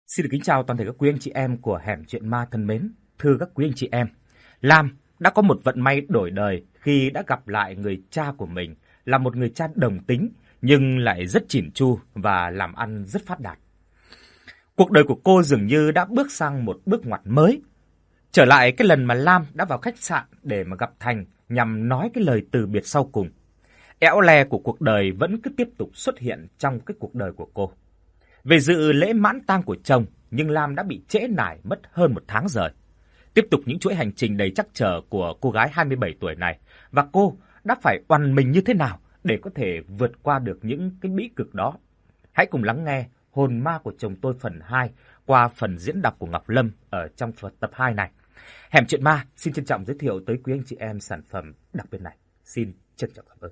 Xin được kính chào toàn thể các quý anh chị em của Hẻm Chuyện Ma thân mến. Thưa các quý anh chị em, Lam đã có một vận may đổi đời khi đã gặp lại người cha của mình, là một người cha đồng tính nhưng lại rất chỉn chu và làm ăn rất phát đạt. Cuộc đời của cô dường như đã bước sang một bước ngoặt mới. Trở lại cái lần mà Lam đã vào khách sạn để mà gặp Thành nhằm nói cái lời từ biệt sau cùng. Éo le của cuộc đời vẫn cứ tiếp tục xuất hiện trong cái cuộc đời của cô. Về dự lễ mãn tang của chồng, nhưng Lam đã bị trễ nải mất hơn 1 tháng rồi. Tiếp tục những chuỗi hành trình đầy trắc trở của cô gái 27 tuổi này, và cô đã phải oằn mình như thế nào để có thể vượt qua được những cái bĩ cực đó. Hãy cùng lắng nghe Hồn ma của chồng tôi phần 2 qua phần diễn đọc của Ngọc Lâm ở trong tập 2 này. Hẻm Chuyện Ma xin trân trọng giới thiệu tới quý anh chị em sản phẩm đặc biệt này. Xin trân trọng cảm ơn.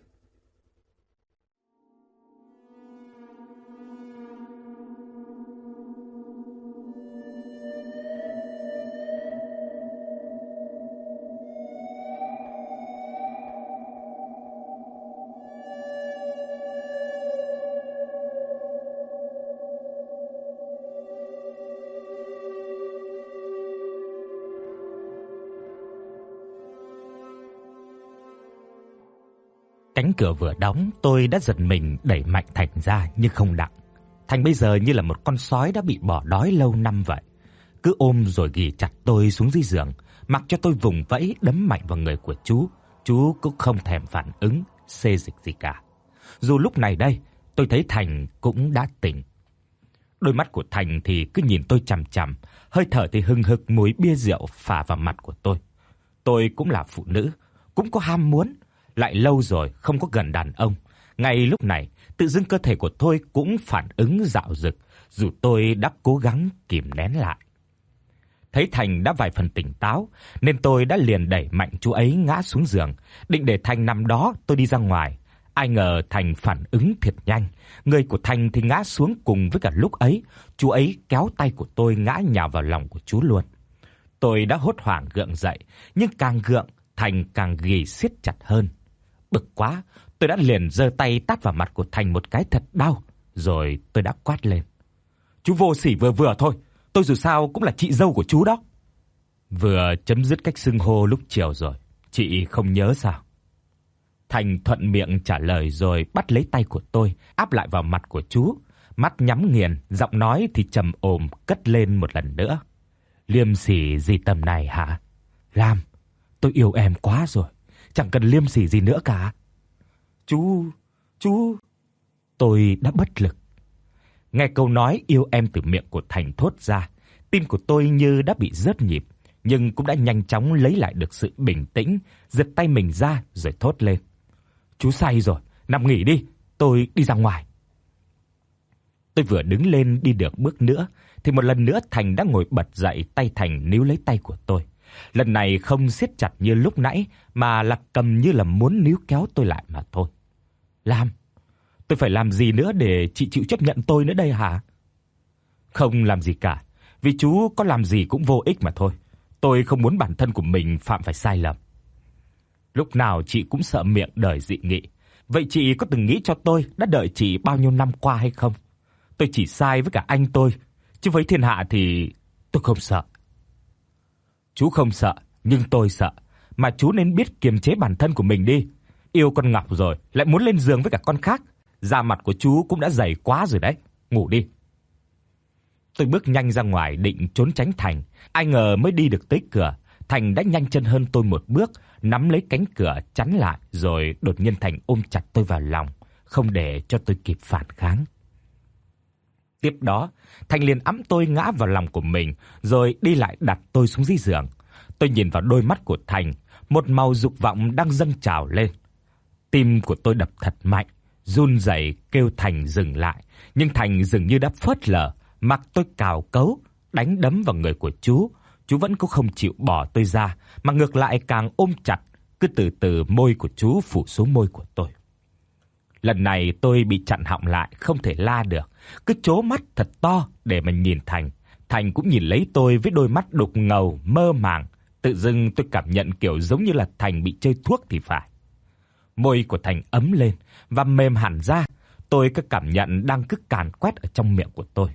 Cánh cửa vừa đóng, tôi đã giật mình đẩy mạnh Thành ra nhưng không đặng. Thành bây giờ như là một con sói đã bị bỏ đói lâu năm vậy. Cứ ôm rồi ghì chặt tôi xuống dưới giường, mặc cho tôi vùng vẫy đấm mạnh vào người của chú. Chú cũng không thèm phản ứng, xê dịch gì cả. Dù lúc này đây, tôi thấy Thành cũng đã tỉnh. Đôi mắt của Thành thì cứ nhìn tôi chằm chằm, hơi thở thì hừng hực mùi bia rượu phả vào mặt của tôi. Tôi cũng là phụ nữ, cũng có ham muốn. Lại lâu rồi không có gần đàn ông. Ngay lúc này, tự dưng cơ thể của tôi cũng phản ứng dạo dực, dù tôi đã cố gắng kìm nén lại. Thấy Thành đã vài phần tỉnh táo, nên tôi đã liền đẩy mạnh chú ấy ngã xuống giường, định để Thành nằm đó tôi đi ra ngoài. Ai ngờ Thành phản ứng thiệt nhanh, người của Thành thì ngã xuống cùng với cả lúc ấy, chú ấy kéo tay của tôi ngã nhào vào lòng của chú luôn. Tôi đã hốt hoảng gượng dậy, nhưng càng gượng, Thành càng ghì siết chặt hơn. Bực quá, tôi đã liền giơ tay tát vào mặt của Thành một cái thật đau, rồi tôi đã quát lên. Chú vô sỉ vừa vừa thôi, tôi dù sao cũng là chị dâu của chú đó. Vừa chấm dứt cách xưng hô lúc chiều rồi, chị không nhớ sao? Thành thuận miệng trả lời rồi bắt lấy tay của tôi, áp lại vào mặt của chú. Mắt nhắm nghiền, giọng nói thì trầm ồm cất lên một lần nữa. Liêm sỉ gì tầm này hả? Lam, tôi yêu em quá rồi, chẳng cần liêm sỉ gì nữa cả. Chú... Tôi đã bất lực. Nghe câu nói yêu em từ miệng của Thành thốt ra, tim của tôi như đã bị rớt nhịp, nhưng cũng đã nhanh chóng lấy lại được sự bình tĩnh, giật tay mình ra rồi thốt lên. Chú say rồi, nằm nghỉ đi, tôi đi ra ngoài. Tôi vừa đứng lên đi được bước nữa, thì một lần nữa Thành đã ngồi bật dậy, tay Thành níu lấy tay của tôi. Lần này không siết chặt như lúc nãy, mà là cầm như là muốn níu kéo tôi lại mà thôi. Lam, tôi phải làm gì nữa để chị chịu chấp nhận tôi nữa đây hả? Không làm gì cả, vì chú có làm gì cũng vô ích mà thôi. Tôi không muốn bản thân của mình phạm phải sai lầm. Lúc nào chị cũng sợ miệng đời dị nghị. Vậy chị có từng nghĩ cho tôi đã đợi chị bao nhiêu năm qua hay không? Tôi chỉ sai với cả anh tôi, chứ với thiên hạ thì tôi không sợ. Chú không sợ, nhưng tôi sợ. Mà chú nên biết kiềm chế bản thân của mình đi. Yêu con Ngọc rồi, lại muốn lên giường với cả con khác. Da mặt của chú cũng đã dày quá rồi đấy. Ngủ đi. Tôi bước nhanh ra ngoài định trốn tránh Thành. Ai ngờ mới đi được tới cửa, Thành đã nhanh chân hơn tôi một bước, nắm lấy cánh cửa chắn lại, rồi đột nhiên Thành ôm chặt tôi vào lòng, không để cho tôi kịp phản kháng. Tiếp đó, Thành liền ẵm tôi ngã vào lòng của mình, rồi đi lại đặt tôi xuống dưới giường. Tôi nhìn vào đôi mắt của Thành, một màu dục vọng đang dâng trào lên. Tim của tôi đập thật mạnh, run rẩy kêu Thành dừng lại, nhưng Thành dường như đã phớt lờ, mặc tôi cào cấu, đánh đấm vào người của chú. Chú vẫn cũng không chịu bỏ tôi ra, mà ngược lại càng ôm chặt, cứ từ từ môi của chú phủ xuống môi của tôi. Lần này tôi bị chặn họng lại, không thể la được, cứ trố mắt thật to để mà nhìn Thành. Thành cũng nhìn lấy tôi với đôi mắt đục ngầu, mơ màng. Tự dưng tôi cảm nhận kiểu giống như là Thành bị chơi thuốc thì phải. Môi của Thành ấm lên và mềm hẳn ra. Tôi cứ cảm nhận đang cứ càn quét ở trong miệng của tôi.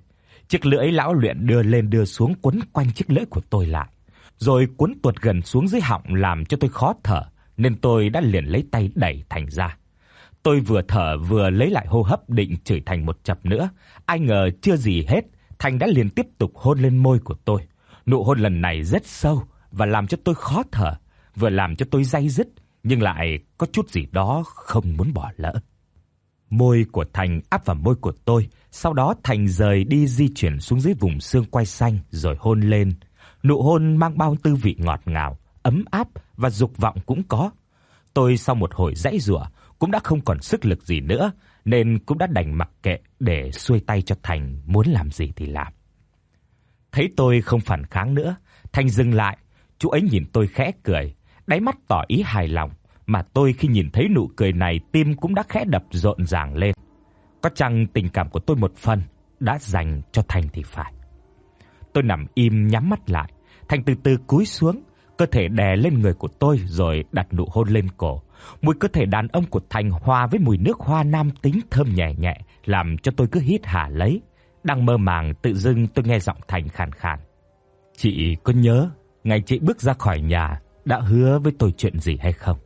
Chiếc lưỡi lão luyện đưa lên đưa xuống quấn quanh chiếc lưỡi của tôi lại, rồi quấn tuột gần xuống dưới họng làm cho tôi khó thở, nên tôi đã liền lấy tay đẩy Thành ra. Tôi vừa thở vừa lấy lại hô hấp định chửi Thành một chập nữa, ai ngờ chưa gì hết, Thành đã liền tiếp tục hôn lên môi của tôi. Nụ hôn lần này rất sâu và làm cho tôi khó thở, vừa làm cho tôi day dứt nhưng lại có chút gì đó không muốn bỏ lỡ. Môi của Thành áp vào môi của tôi, sau đó Thành rời đi di chuyển xuống dưới vùng xương quai xanh rồi hôn lên. Nụ hôn mang bao tư vị ngọt ngào, ấm áp và dục vọng cũng có. Tôi sau một hồi giãy giụa cũng đã không còn sức lực gì nữa, nên cũng đã đành mặc kệ để xuôi tay cho Thành muốn làm gì thì làm. Thấy tôi không phản kháng nữa, Thành dừng lại, chú ấy nhìn tôi khẽ cười, đáy mắt tỏ ý hài lòng, mà tôi khi nhìn thấy nụ cười này tim cũng đã khẽ đập rộn ràng lên. Có chăng tình cảm của tôi một phần đã dành cho Thành thì phải. Tôi nằm im nhắm mắt lại, Thành từ từ cúi xuống, cơ thể đè lên người của tôi rồi đặt nụ hôn lên cổ. Mùi cơ thể đàn ông của Thành hòa với mùi nước hoa nam tính thơm nhẹ nhẹ, làm cho tôi cứ hít hà lấy. Đang mơ màng tự dưng tôi nghe giọng Thành khàn khàn. Chị có nhớ ngày chị bước ra khỏi nhà đã hứa với tôi chuyện gì hay không?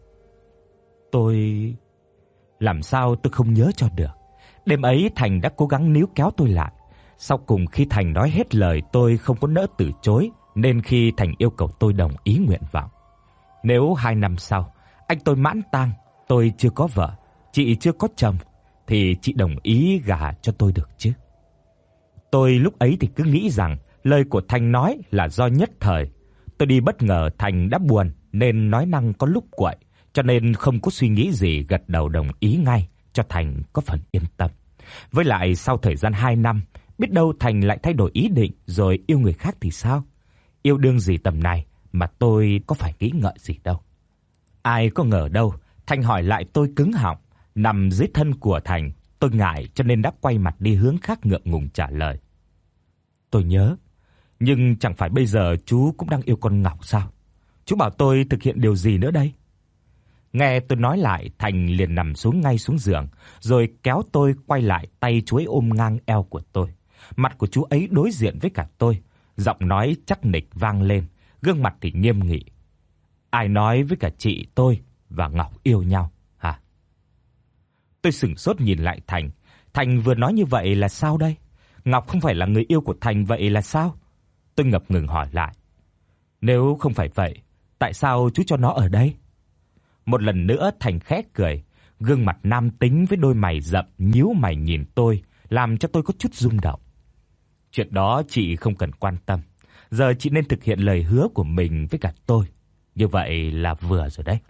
Làm sao tôi không nhớ cho được. Đêm ấy Thành đã cố gắng níu kéo tôi lại. Sau cùng khi Thành nói hết lời tôi không có nỡ từ chối, nên khi Thành yêu cầu tôi đồng ý nguyện vọng. Nếu 2 năm sau anh tôi mãn tang, tôi chưa có vợ, chị chưa có chồng, thì chị đồng ý gả cho tôi được chứ? Tôi lúc ấy thì cứ nghĩ rằng lời của Thành nói là do nhất thời. Tôi đi bất ngờ Thành đã buồn nên nói năng có lúc quậy, cho nên không có suy nghĩ gì gật đầu đồng ý ngay cho Thành có phần yên tâm. Với lại sau thời gian 2 năm, biết đâu Thành lại thay đổi ý định rồi yêu người khác thì sao? Yêu đương gì tầm này mà tôi có phải nghĩ ngợi gì đâu. Ai có ngờ đâu, Thành hỏi lại tôi cứng họng. Nằm dưới thân của Thành, tôi ngại cho nên đã quay mặt đi hướng khác ngượng ngùng trả lời. Tôi nhớ, nhưng chẳng phải bây giờ chú cũng đang yêu con Ngọc sao? Chú bảo tôi thực hiện điều gì nữa đây? Nghe tôi nói lại, Thành liền nằm xuống ngay xuống giường, rồi kéo tôi quay lại, tay chú ấy ôm ngang eo của tôi. Mặt của chú ấy đối diện với cả tôi, giọng nói chắc nịch vang lên, gương mặt thì nghiêm nghị. Ai nói với cả chị tôi và Ngọc yêu nhau hả? Tôi sửng sốt nhìn lại Thành. Thành vừa nói như vậy là sao đây? Ngọc không phải là người yêu của Thành vậy là sao? Tôi ngập ngừng hỏi lại. Nếu không phải vậy, tại sao chú cho nó ở đây? Một lần nữa Thành khẽ cười, gương mặt nam tính với đôi mày rậm nhíu mày nhìn tôi, làm cho tôi có chút rung động. Chuyện đó chị không cần quan tâm. Giờ chị nên thực hiện lời hứa của mình với cả tôi. Như vậy là vừa rồi đấy.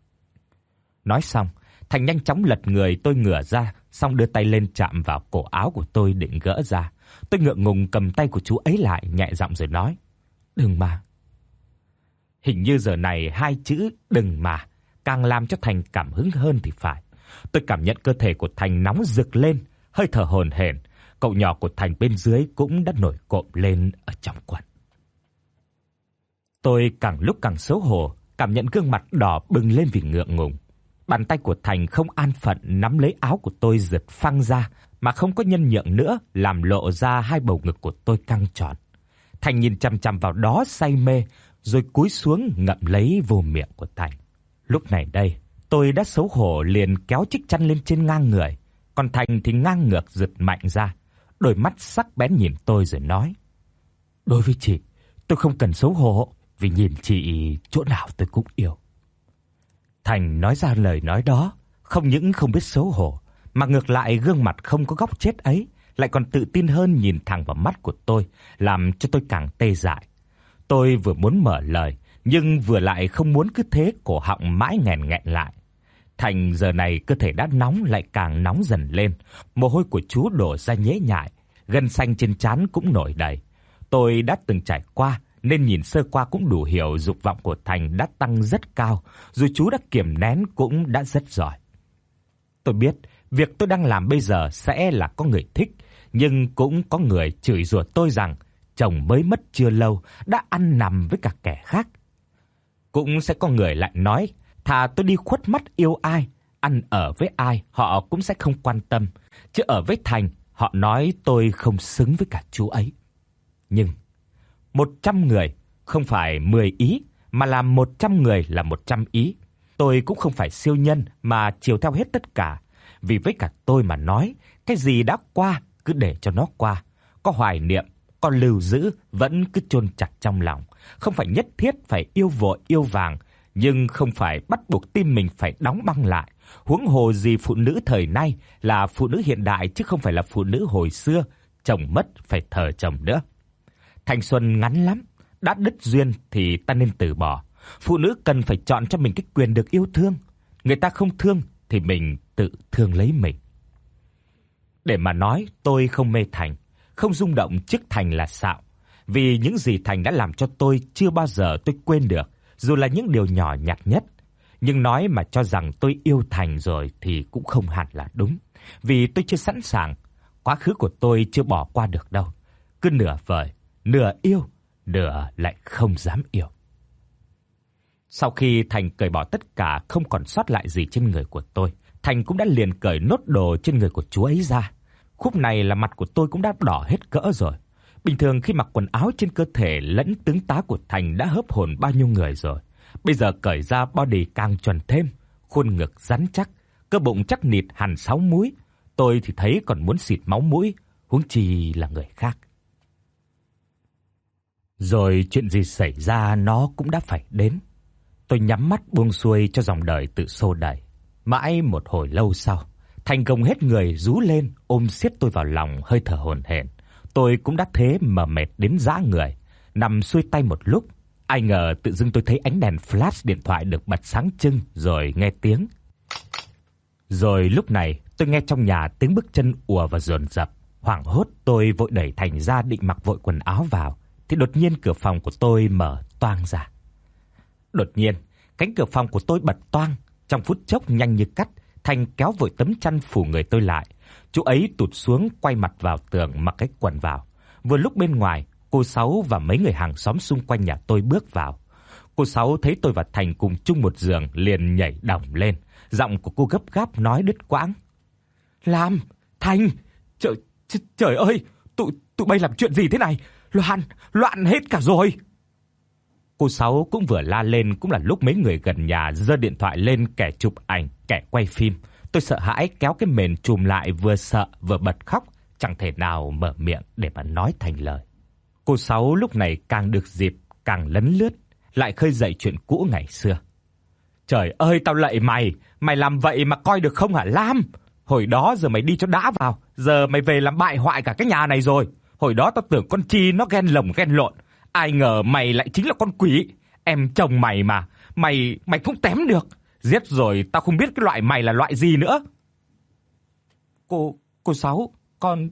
Nói xong, Thành nhanh chóng lật người tôi ngửa ra, xong đưa tay lên chạm vào cổ áo của tôi định gỡ ra. Tôi ngượng ngùng cầm tay của chú ấy lại, nhẹ giọng rồi nói. Đừng mà. Hình như giờ này 2 chữ đừng mà càng làm cho Thành cảm hứng hơn thì phải. Tôi cảm nhận cơ thể của Thành nóng rực lên, hơi thở hổn hển. Cậu nhỏ của Thành bên dưới cũng đã nổi cộm lên ở trong quần. Tôi càng lúc càng xấu hổ, cảm nhận gương mặt đỏ bừng lên vì ngượng ngùng. Bàn tay của Thành không an phận nắm lấy áo của tôi giật phăng ra, mà không có nhân nhượng nữa, làm lộ ra 2 bầu ngực của tôi căng tròn. Thành nhìn chằm chằm vào đó say mê, rồi cúi xuống ngậm lấy vô miệng của Thành. Lúc này đây, tôi đã xấu hổ liền kéo chiếc chăn lên trên ngang người, còn Thành thì ngang ngược giật mạnh ra, đôi mắt sắc bén nhìn tôi rồi nói. Đối với chị, tôi không cần xấu hổ, vì nhìn chị chỗ nào tôi cũng yêu. Thành nói ra lời nói đó, không những không biết xấu hổ, mà ngược lại gương mặt không có góc chết ấy lại còn tự tin hơn nhìn thẳng vào mắt của tôi, làm cho tôi càng tê dại. Tôi vừa muốn mở lời, nhưng vừa lại không muốn cứ thế cổ họng mãi nghẹn nghẹn lại. Thành giờ này cơ thể đã nóng lại càng nóng dần lên, mồ hôi của chú đổ ra nhễ nhại, gân xanh trên trán cũng nổi đầy. Tôi đã từng trải qua nên nhìn sơ qua cũng đủ hiểu dục vọng của Thành đã tăng rất cao, dù chú đã kiềm nén cũng đã rất giỏi. Tôi biết việc tôi đang làm bây giờ sẽ là có người thích, nhưng cũng có người chửi rủa tôi rằng chồng mới mất chưa lâu đã ăn nằm với cả kẻ khác. Cũng sẽ có người lại nói thà tôi đi khuất mắt yêu ai, ăn ở với ai họ cũng sẽ không quan tâm, chứ ở với Thành Họ nói tôi không xứng với cả chú ấy. Nhưng 100 người không phải 10 ý, mà là 100 người là 100 ý. Tôi cũng không phải siêu nhân mà chiều theo hết tất cả. Vì với cả tôi mà nói, cái gì đã qua cứ để cho nó qua. Có hoài niệm, có lưu giữ vẫn cứ chôn chặt trong lòng. Không phải nhất thiết phải yêu vội yêu vàng, nhưng không phải bắt buộc tim mình phải đóng băng lại. Huống hồ gì phụ nữ thời nay là phụ nữ hiện đại chứ không phải là phụ nữ hồi xưa, chồng mất phải thờ chồng nữa. Thanh xuân ngắn lắm, đã đứt duyên thì ta nên từ bỏ. Phụ nữ cần phải chọn cho mình cái quyền được yêu thương. Người ta không thương thì mình tự thương lấy mình. Để mà nói, tôi không mê Thành, không rung động trước Thành là xạo. Vì những gì Thành đã làm cho tôi chưa bao giờ tôi quên được, dù là những điều nhỏ nhặt nhất. Nhưng nói mà cho rằng tôi yêu Thành rồi thì cũng không hẳn là đúng. Vì tôi chưa sẵn sàng, quá khứ của tôi chưa bỏ qua được đâu. Cứ nửa vời, nửa yêu, nửa lại không dám yêu. Sau khi Thành cởi bỏ tất cả không còn sót lại gì trên người của tôi, Thành cũng đã liền cởi nốt đồ trên người của chú ấy ra. Khúc này là mặt của tôi cũng đã đỏ hết cỡ rồi. Bình thường khi mặc quần áo trên cơ thể lẫn tướng tá của Thành đã hớp hồn bao nhiêu người rồi. Bây giờ cởi ra body càng chuẩn thêm, khuôn ngực rắn chắc, cơ bụng chắc nịt hẳn 6 múi. Tôi thì thấy còn muốn xịt máu mũi, huống chi là người khác. Rồi chuyện gì xảy ra nó cũng đã phải đến. Tôi nhắm mắt buông xuôi cho dòng đời tự xô đẩy. Mãi một hồi lâu sau, Thành gồng hết người rú lên ôm siết tôi vào lòng hơi thở hổn hển. Tôi cũng đã thế mà mệt đến rã người, nằm xuôi tay một lúc. Ai ngờ tự dưng tôi thấy ánh đèn flash điện thoại được bật sáng trưng rồi nghe tiếng. Rồi lúc này tôi nghe trong nhà tiếng bước chân ùa vào dồn dập. Hoảng hốt tôi vội đẩy Thành ra định mặc vội quần áo vào, thì đột nhiên cửa phòng của tôi mở toang ra. Đột nhiên, cánh cửa phòng của tôi bật toang, trong phút chốc nhanh như cắt, Thành kéo vội tấm chăn phủ người tôi lại. Chú ấy tụt xuống quay mặt vào tường mặc cái quần vào. Vừa lúc bên ngoài, cô Sáu và mấy người hàng xóm xung quanh nhà tôi bước vào. Cô Sáu thấy tôi và Thành cùng chung một giường liền nhảy đỏng lên, giọng của cô gấp gáp nói đứt quãng: "Lam, Thành, trời ơi, tụi bay làm chuyện gì thế này? Loạn hết cả rồi." Cô Sáu cũng vừa la lên, cũng là lúc mấy người gần nhà giơ điện thoại lên, kẻ chụp ảnh, kẻ quay phim. Tôi sợ hãi kéo cái mền trùm lại, vừa sợ vừa bật khóc, chẳng thể nào mở miệng để mà nói thành lời. Cô Sáu lúc này càng được dịp càng lấn lướt, lại khơi dậy chuyện cũ ngày xưa. "Trời ơi, tao lạy mày làm vậy mà coi được không hả Lam? Hồi đó giờ mày đi cho đã vào, giờ mày về làm bại hoại cả cái nhà này rồi. Hồi đó tao tưởng con Chi nó ghen lồng ghen lộn, ai ngờ mày lại chính là con quỷ. Em chồng mày mà, mày cũng tém được. Giết rồi tao không biết cái loại mày là loại gì nữa." Cô Sáu, con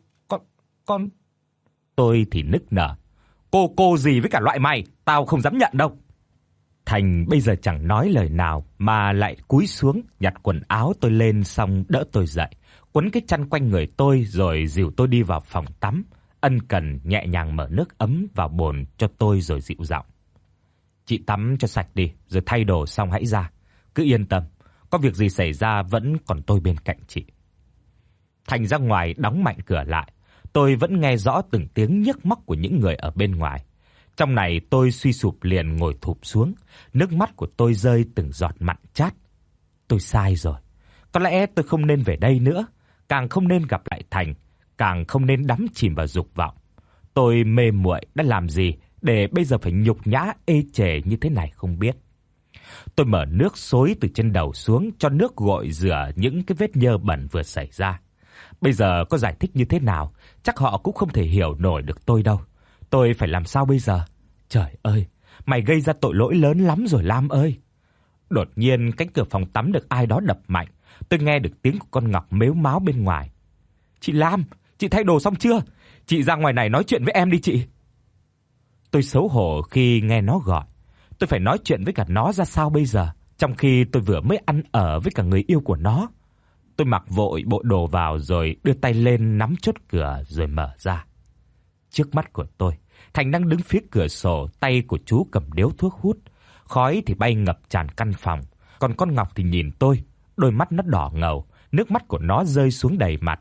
tôi thì nức nở. Cô gì với cả loại mày, tao không dám nhận đâu." Thành bây giờ chẳng nói lời nào mà lại cúi xuống nhặt quần áo tôi lên, xong đỡ tôi dậy, quấn cái chăn quanh người tôi rồi dìu tôi đi vào phòng tắm, ân cần nhẹ nhàng mở nước ấm vào bồn cho tôi rồi dịu giọng: "Chị tắm cho sạch đi, rồi thay đồ xong hãy ra. Cứ yên tâm, có việc gì xảy ra vẫn còn tôi bên cạnh chị." Thành ra ngoài đóng mạnh cửa lại. Tôi vẫn nghe rõ từng tiếng nhức móc của những người ở bên ngoài. Trong này tôi suy sụp liền ngồi thụp xuống, nước mắt của tôi rơi từng giọt mặn chát. Tôi sai rồi. Có lẽ tôi không nên về đây nữa, càng không nên gặp lại Thành, càng không nên đắm chìm vào dục vọng. Tôi mê muội đã làm gì để bây giờ phải nhục nhã ê chề như thế này không biết. Tôi mở nước xối từ trên đầu xuống cho nước gội rửa những cái vết nhơ bẩn vừa xảy ra. Bây giờ có giải thích như thế nào, chắc họ cũng không thể hiểu nổi được tôi đâu. Tôi phải làm sao bây giờ? Trời ơi, mày gây ra tội lỗi lớn lắm rồi Lam ơi. Đột nhiên cánh cửa phòng tắm được ai đó đập mạnh. Tôi nghe được tiếng của con Ngọc mếu máo bên ngoài. "Chị Lam, chị thay đồ xong chưa? Chị ra ngoài này nói chuyện với em đi chị." Tôi xấu hổ khi nghe nó gọi. Tôi phải nói chuyện với cả nó ra sao bây giờ, trong khi tôi vừa mới ăn ở với cả người yêu của nó. Tôi mặc vội bộ đồ vào rồi đưa tay lên nắm chốt cửa rồi mở ra. Trước mắt của tôi, Thành đang đứng phía cửa sổ, tay của chú cầm điếu thuốc hút. Khói thì bay ngập tràn căn phòng. Còn con Ngọc thì nhìn tôi, đôi mắt nó đỏ ngầu, nước mắt của nó rơi xuống đầy mặt.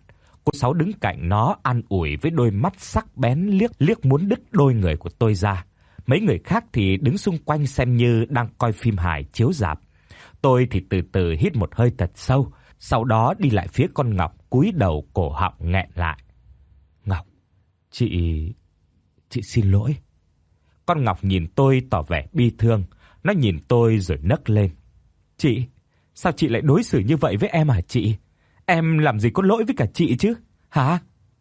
Cô Sáu đứng cạnh nó an ủi với đôi mắt sắc bén liếc muốn đứt đôi người của tôi ra. Mấy người khác thì đứng xung quanh xem như đang coi phim hài chiếu rạp. Tôi thì từ từ hít một hơi thật sâu, sau đó đi lại phía con Ngọc, cúi đầu cổ họng nghẹn lại. "Ngọc, chị xin lỗi." Con Ngọc nhìn tôi tỏ vẻ bi thương, nó nhìn tôi rồi nấc lên. "Chị, sao chị lại đối xử như vậy với em hả chị? Em làm gì có lỗi với cả chị chứ, hả?"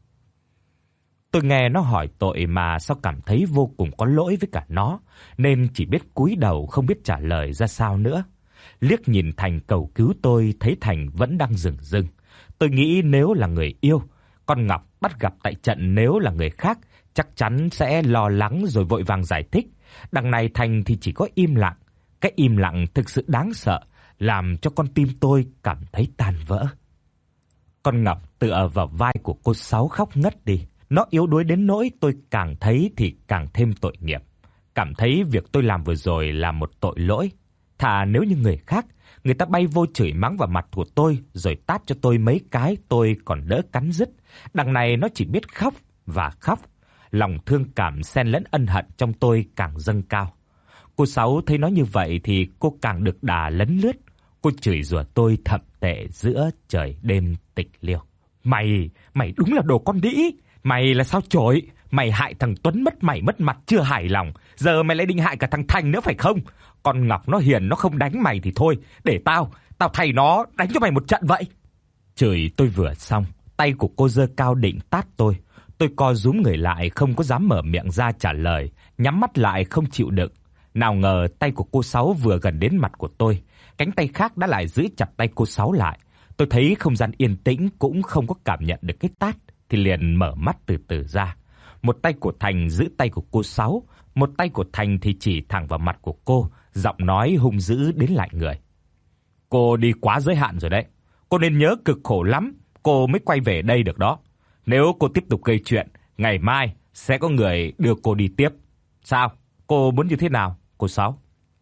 Tôi nghe nó hỏi tội mà sao cảm thấy vô cùng có lỗi với cả nó, nên chỉ biết cúi đầu không biết trả lời ra sao nữa. Liếc nhìn Thành cầu cứu tôi, thấy Thành vẫn đang rừng rưng. Tôi nghĩ nếu là người yêu, con Ngọc bắt gặp tại trận nếu là người khác, chắc chắn sẽ lo lắng rồi vội vàng giải thích. Đằng này Thành thì chỉ có im lặng. Cái im lặng thực sự đáng sợ, làm cho con tim tôi cảm thấy tan vỡ. Con Ngọc tựa vào vai của cô Sáu khóc ngất đi. Nó yếu đuối đến nỗi tôi càng thấy thì càng thêm tội nghiệp. Cảm thấy việc tôi làm vừa rồi là một tội lỗi. Thà nếu như người khác, người ta bay vô chửi mắng vào mặt của tôi rồi tát cho tôi mấy cái tôi còn đỡ cắn rứt. Đằng này nó chỉ biết khóc và khóc. Lòng thương cảm xen lẫn ân hận trong tôi càng dâng cao. Cô Sáu thấy nó như vậy thì cô càng được đà lấn lướt. Cô chửi rủa tôi thậm tệ giữa trời đêm tịch liêu. Mày đúng là đồ con đĩ. Mày là sao chổi? Mày hại thằng Tuấn mất mày mất mặt chưa hài lòng. Giờ mày lại định hại cả thằng Thành nữa phải không? Con Ngọc nó hiền, nó không đánh mày thì thôi. Để tao thay nó đánh cho mày một trận vậy. Chửi tôi vừa xong, tay của cô giơ cao định tát tôi. Tôi co rúm người lại không có dám mở miệng ra trả lời, nhắm mắt lại không chịu đựng. Nào ngờ tay của cô Sáu vừa gần đến mặt của tôi, cánh tay khác đã lại giữ chặt tay cô Sáu lại. Tôi thấy không gian yên tĩnh cũng không có cảm nhận được cái tát thì liền mở mắt từ từ ra. Một tay của Thành giữ tay của cô Sáu, một tay của Thành thì chỉ thẳng vào mặt của cô, giọng nói hung dữ đến lạnh người. "Cô đi quá giới hạn rồi đấy. Cô nên nhớ cực khổ lắm cô mới quay về đây được đó. Nếu cô tiếp tục gây chuyện, ngày mai sẽ có người đưa cô đi tiếp. Sao? Cô muốn như thế nào, cô Sáu?"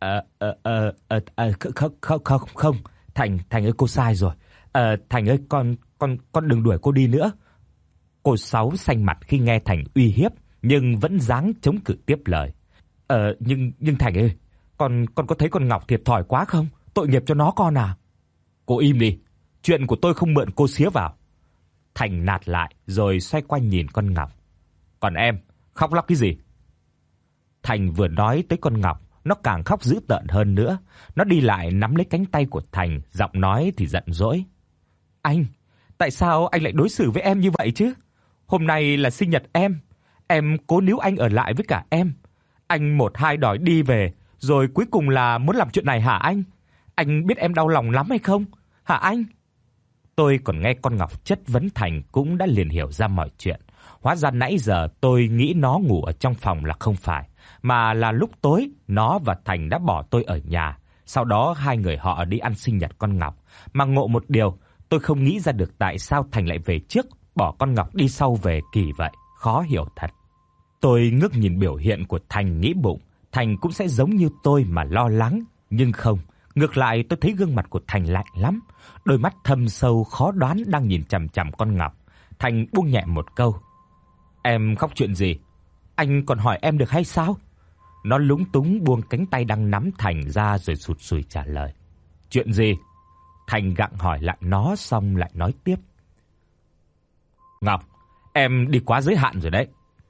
Không, Thành ơi, cô sai rồi. Thành ơi, con đừng đuổi cô đi nữa." Cô Sáu xanh mặt khi nghe Thành uy hiếp nhưng vẫn dáng chống cự tiếp lời. Nhưng Thành ơi, con có thấy con Ngọc thiệt thòi quá không? Tội nghiệp cho nó con à." "Cô im đi, chuyện của tôi không mượn cô xía vào." Thành nạt lại rồi xoay qua nhìn con Ngọc. "Còn em, khóc lóc cái gì?" Thành vừa nói tới con Ngọc, nó càng khóc dữ tợn hơn nữa. Nó đi lại nắm lấy cánh tay của Thành, giọng nói thì giận dỗi. "Anh, tại sao anh lại đối xử với em như vậy chứ? Hôm nay là sinh nhật em cố níu anh ở lại với cả em. Anh một hai đòi đi về, rồi cuối cùng là muốn làm chuyện này hả anh? Anh biết em đau lòng lắm hay không? Hả anh?" Tôi còn nghe con Ngọc chất vấn Thành cũng đã liền hiểu ra mọi chuyện. Hóa ra nãy giờ tôi nghĩ nó ngủ ở trong phòng là không phải, mà là lúc tối nó và Thành đã bỏ tôi ở nhà. Sau đó hai người họ đi ăn sinh nhật con Ngọc. Mà ngộ một điều, tôi không nghĩ ra được tại sao Thành lại về trước, bỏ con Ngọc đi sau về kỳ vậy, khó hiểu thật. Tôi ngước nhìn biểu hiện của Thành nghĩ bụng, Thành cũng sẽ giống như tôi mà lo lắng, nhưng không. Ngược lại tôi thấy gương mặt của Thành lạnh lắm, đôi mắt thâm sâu khó đoán đang nhìn chằm chằm con Ngọc. Thành buông nhẹ một câu. "Em khóc chuyện gì? Anh còn hỏi em được hay sao?" Nó lúng túng buông cánh tay đang nắm Thành ra rồi sụt sùi trả lời. "Chuyện gì?" Thành gặng hỏi lại nó xong lại nói tiếp. "Ngọc, em đi quá giới hạn rồi đấy."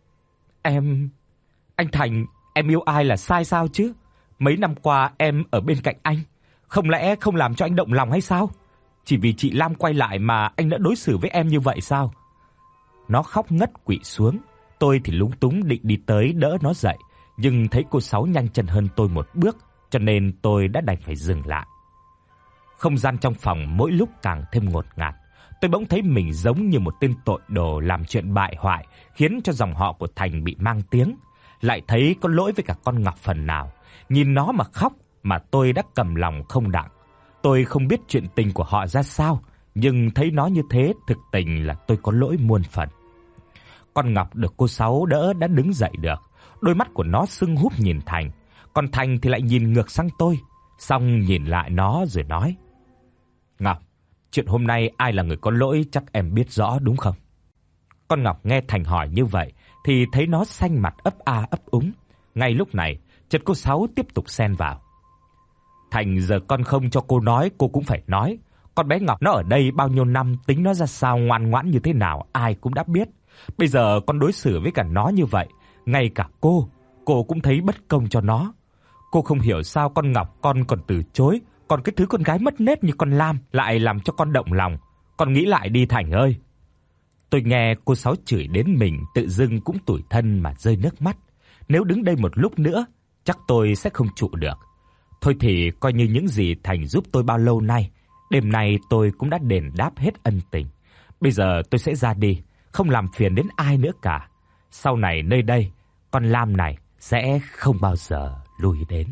Anh Thành, em yêu ai là sai sao chứ? Mấy năm qua em ở bên cạnh anh, không lẽ không làm cho anh động lòng hay sao? Chỉ vì chị Lam quay lại mà anh đã đối xử với em như vậy sao?" Nó khóc ngất quỵ xuống. Tôi thì lúng túng định đi tới đỡ nó dậy, nhưng thấy cô Sáu nhanh chân hơn tôi một bước, cho nên tôi đã đành phải dừng lại. Không gian trong phòng mỗi lúc càng thêm ngột ngạt. Tôi bỗng thấy mình giống như một tên tội đồ làm chuyện bại hoại, khiến cho dòng họ của Thành bị mang tiếng. Lại thấy có lỗi với cả con Ngọc phần nào. Nhìn nó mà khóc mà tôi đã cầm lòng không đặng. Tôi không biết chuyện tình của họ ra sao, nhưng thấy nó như thế thực tình là tôi có lỗi muôn phần. Con Ngọc được cô Sáu đỡ đã đứng dậy được. Đôi mắt của nó sưng húp nhìn Thành, còn Thành thì lại nhìn ngược sang tôi, xong nhìn lại nó rồi nói. "Ngọc, chuyện hôm nay ai là người có lỗi chắc em biết rõ đúng không?" Con Ngọc nghe Thành hỏi như vậy thì thấy nó xanh mặt ấp a ấp úng. Ngay lúc này, chợt cô Sáu tiếp tục xen vào. Thành, giờ con không cho cô nói, cô cũng phải nói. Con bé Ngọc nó ở đây bao nhiêu năm, tính nó ra sao, ngoan ngoãn như thế nào, ai cũng đã biết. Bây giờ con đối xử với cả nó như vậy, ngay cả cô cũng thấy bất công cho nó. Cô không hiểu sao con Ngọc con còn từ chối, còn cái thứ con gái mất nết như con Lam lại làm cho con động lòng. Con nghĩ lại đi Thành ơi. Tôi nghe cô Sáu chửi đến mình, tự dưng cũng tủi thân mà rơi nước mắt. Nếu đứng đây một lúc nữa, chắc tôi sẽ không trụ được. Thôi thì coi như những gì Thành giúp tôi bao lâu nay, đêm nay tôi cũng đã đền đáp hết ân tình. Bây giờ tôi sẽ ra đi, không làm phiền đến ai nữa cả. Sau này nơi đây, con Lam này sẽ không bao giờ lui đến.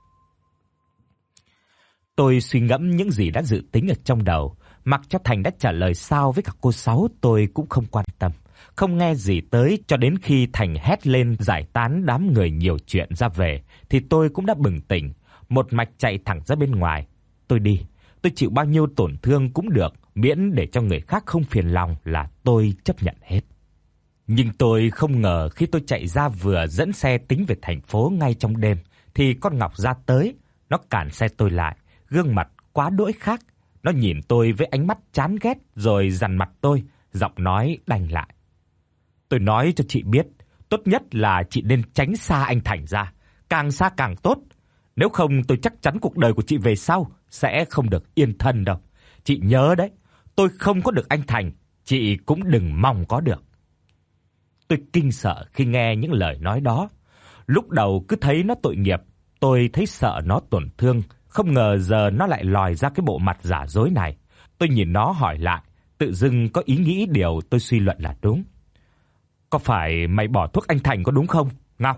Tôi suy ngẫm những gì đã dự tính ở trong đầu, mặc cho Thành đã trả lời sao với cả cô Sáu tôi cũng không quan tâm, không nghe gì tới, cho đến khi Thành hét lên giải tán đám người nhiều chuyện ra về thì tôi cũng đã bừng tỉnh, một mạch chạy thẳng ra bên ngoài. Tôi đi, tôi chịu bao nhiêu tổn thương cũng được, miễn để cho người khác không phiền lòng là tôi chấp nhận hết. Nhưng tôi không ngờ khi tôi chạy ra vừa dẫn xe tính về thành phố ngay trong đêm thì con Ngọc ra tới, nó cản xe tôi lại, gương mặt quá đỗi khác. Nó nhìn tôi với ánh mắt chán ghét rồi dằn mặt tôi, giọng nói đanh lại. Tôi nói cho chị biết, tốt nhất là chị nên tránh xa anh Thành ra, càng xa càng tốt. Nếu không tôi chắc chắn cuộc đời của chị về sau sẽ không được yên thân đâu. Chị nhớ đấy, tôi không có được anh Thành, chị cũng đừng mong có được. Tôi kinh sợ khi nghe những lời nói đó. Lúc đầu cứ thấy nó tội nghiệp, tôi thấy sợ nó tổn thương, không ngờ giờ nó lại lòi ra cái bộ mặt giả dối này. Tôi nhìn nó hỏi lại, tự dưng có ý nghĩ điều tôi suy luận là đúng. Có phải mày bỏ thuốc anh Thành có đúng không, Ngọc?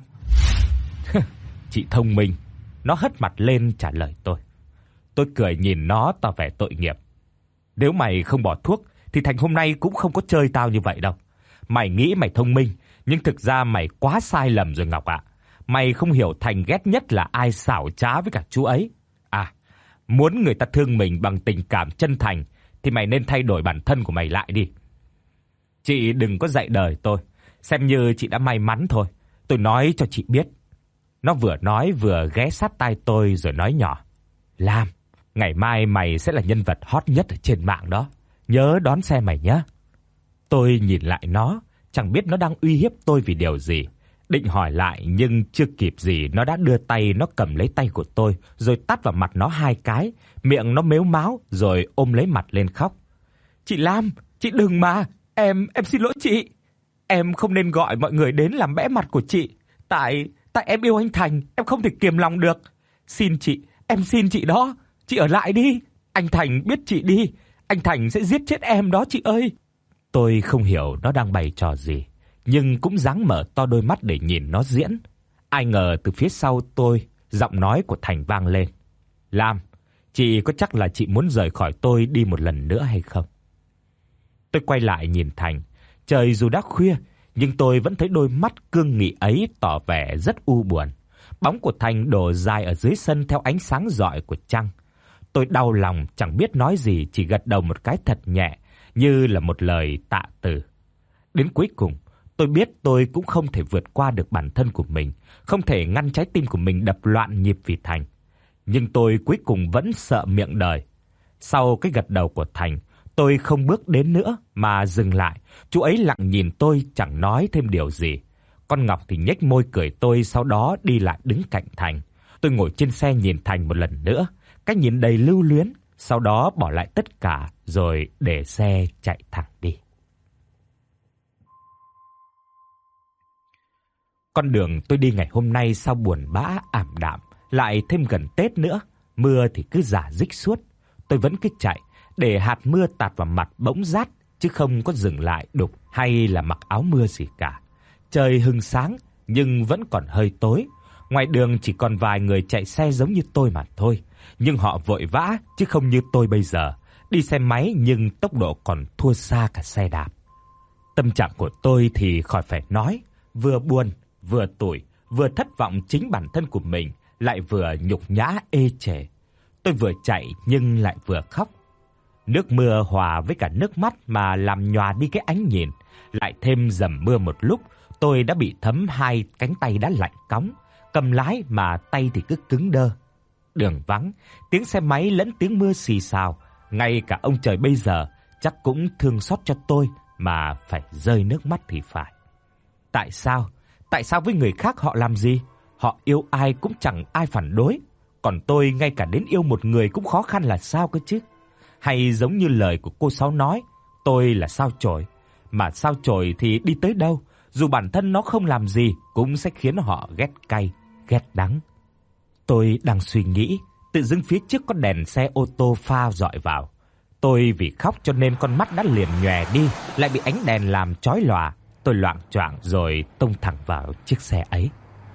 Chị thông minh. Nó hất mặt lên trả lời tôi. Tôi cười nhìn nó tỏ vẻ tội nghiệp. Nếu mày không bỏ thuốc thì Thành hôm nay cũng không có chơi tao như vậy đâu. Mày nghĩ mày thông minh, nhưng thực ra mày quá sai lầm rồi Ngọc ạ. Mày không hiểu Thành ghét nhất là ai xảo trá với cả chú ấy. À, muốn người ta thương mình bằng tình cảm chân thành thì mày nên thay đổi bản thân của mày lại đi. Chị đừng có dạy đời tôi, xem như chị đã may mắn thôi. Tôi nói cho chị biết. Nó vừa nói vừa ghé sát tai tôi rồi nói nhỏ. Lam, ngày mai mày sẽ là nhân vật hot nhất ở trên mạng đó. Nhớ đón xem mày nhé. Tôi nhìn lại nó, chẳng biết nó đang uy hiếp tôi vì điều gì. Định hỏi lại nhưng chưa kịp gì nó đã đưa tay nó cầm lấy tay của tôi rồi tát vào mặt nó 2 cái, miệng nó mếu máo rồi ôm lấy mặt lên khóc. Chị Lam, chị đừng mà, em xin lỗi chị. Em không nên gọi mọi người đến làm bẽ mặt của chị. Tại em yêu anh Thành, em không thể kiềm lòng được. Xin chị, em xin chị đó, chị ở lại đi. Anh Thành biết chị đi, anh Thành sẽ giết chết em đó chị ơi. Tôi không hiểu nó đang bày trò gì, nhưng cũng dáng mở to đôi mắt để nhìn nó diễn. Ai ngờ từ phía sau tôi, giọng nói của Thành vang lên. Lam, chị có chắc là chị muốn rời khỏi tôi đi một lần nữa hay không? Tôi quay lại nhìn Thành. Trời dù đã khuya, nhưng tôi vẫn thấy đôi mắt cương nghị ấy tỏ vẻ rất u buồn. Bóng của Thành đổ dài ở dưới sân theo ánh sáng rọi của trăng. Tôi đau lòng chẳng biết nói gì, chỉ gật đầu một cái thật nhẹ, như là một lời tạ từ. Đến cuối cùng, tôi biết tôi cũng không thể vượt qua được bản thân của mình, không thể ngăn trái tim của mình đập loạn nhịp vì Thành. Nhưng tôi cuối cùng vẫn sợ miệng đời. Sau cái gật đầu của Thành, tôi không bước đến nữa mà dừng lại. Chú ấy lặng nhìn tôi chẳng nói thêm điều gì. Con Ngọc thì nhếch môi cười tôi, sau đó đi lại đứng cạnh Thành. Tôi ngồi trên xe nhìn Thành một lần nữa, cái nhìn đầy lưu luyến, sau đó bỏ lại tất cả rồi để xe chạy thẳng đi. Con đường tôi đi ngày hôm nay sao buồn bã ảm đạm, lại thêm gần Tết nữa, mưa thì cứ rả rích suốt. Tôi vẫn cứ chạy, để hạt mưa tạt vào mặt bỗng rát, chứ không có dừng lại đục hay là mặc áo mưa gì cả. Trời hừng sáng nhưng vẫn còn hơi tối. Ngoài đường chỉ còn vài người chạy xe giống như tôi mà thôi, nhưng họ vội vã chứ không như tôi bây giờ, đi xe máy nhưng tốc độ còn thua xa cả xe đạp. Tâm trạng của tôi thì khỏi phải nói, vừa buồn, vừa tủi, vừa thất vọng chính bản thân của mình, lại vừa nhục nhã ê chề. Tôi vừa chạy nhưng lại vừa khóc. Nước mưa hòa với cả nước mắt mà làm nhòa đi cái ánh nhìn, lại thêm dầm mưa một lúc, tôi đã bị thấm hai cánh tay đã lạnh cóng, cầm lái mà tay thì cứ cứng đơ. Đường vắng, tiếng xe máy lẫn tiếng mưa xì xào, ngay cả ông trời bây giờ chắc cũng thương xót cho tôi mà phải rơi nước mắt thì phải. Tại sao? Tại sao với người khác họ làm gì? Họ yêu ai cũng chẳng ai phản đối, còn tôi ngay cả đến yêu một người cũng khó khăn là sao cơ chứ? Hay giống như lời của cô Sáu nói, tôi là sao chổi, mà sao chổi thì đi tới đâu, dù bản thân nó không làm gì cũng sẽ khiến họ ghét cay, ghét đắng. Tôi đang suy nghĩ, tự dưng phía trước có đèn xe ô tô pha dọi vào. Tôi vì khóc cho nên con mắt đã liền nhòe đi, lại bị ánh đèn làm chói lòa. Tôi loạng choạng rồi tông thẳng vào chiếc xe ấy.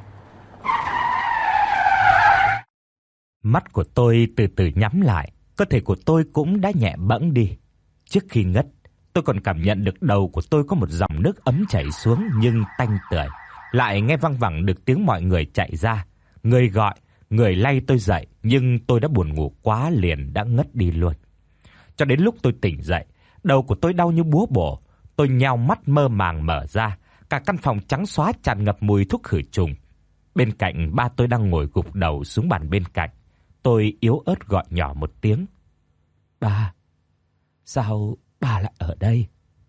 Mắt của tôi từ từ nhắm lại, cơ thể của tôi cũng đã nhẹ bẫng đi. Trước khi ngất, tôi còn cảm nhận được đầu của tôi có một dòng nước ấm chảy xuống nhưng tanh tưởi. Lại nghe văng vẳng được tiếng mọi người chạy ra, người gọi, người lay tôi dậy, nhưng tôi đã buồn ngủ quá liền đã ngất đi luôn. Cho đến lúc tôi tỉnh dậy, đầu của tôi đau như búa bổ, tôi nheo mắt mơ màng mở ra, cả căn phòng trắng xóa tràn ngập mùi thuốc khử trùng. Bên cạnh ba tôi đang ngồi gục đầu xuống bàn bên cạnh. Tôi yếu ớt gọi nhỏ một tiếng. Ba, sao ba lại ở đây?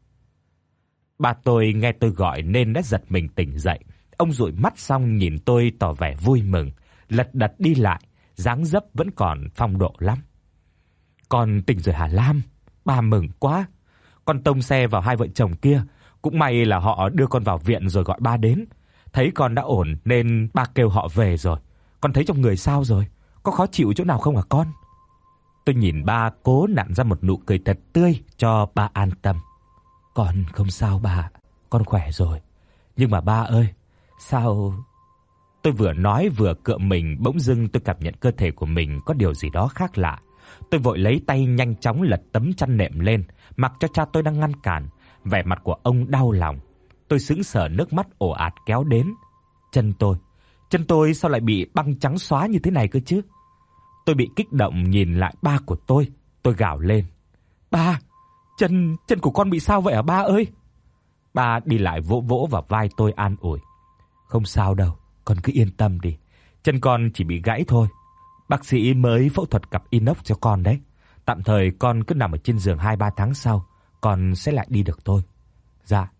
Ba tôi nghe tôi gọi nên đã giật mình tỉnh dậy. Ông dụi mắt xong nhìn tôi tỏ vẻ vui mừng, lật đật đi lại, dáng dấp vẫn còn phong độ lắm. Con tỉnh rồi hả Lam? Ba mừng quá. Con tông xe vào hai vợ chồng kia, cũng may là họ đưa con vào viện rồi gọi ba đến. Thấy con đã ổn nên ba kêu họ về rồi. Con thấy trong người sao rồi? Có khó chịu chỗ nào không hả con? Tôi nhìn ba cố nặn ra một nụ cười thật tươi cho ba an tâm. Con không sao ba, con khỏe rồi. Nhưng mà ba ơi, sao... Tôi vừa nói vừa cựa mình, bỗng dưng tôi cảm nhận cơ thể của mình có điều gì đó khác lạ. Tôi vội lấy tay nhanh chóng lật tấm chăn nệm lên, mặc cho cha tôi đang ngăn cản. Vẻ mặt của ông đau lòng. Tôi sững sờ, nước mắt ồ ạt kéo đến. Chân tôi sao lại bị băng trắng xóa như thế này cơ chứ? Tôi bị kích động nhìn lại ba của tôi gào lên. Ba, chân của con bị sao vậy hả ba ơi? Ba đi lại vỗ vỗ vào vai tôi an ủi. Không sao đâu, con cứ yên tâm đi. Chân con chỉ bị gãy thôi. Bác sĩ mới phẫu thuật cặp inox cho con đấy. Tạm thời con cứ nằm ở trên giường 2-3 tháng sau, con sẽ lại đi được thôi. Dạ.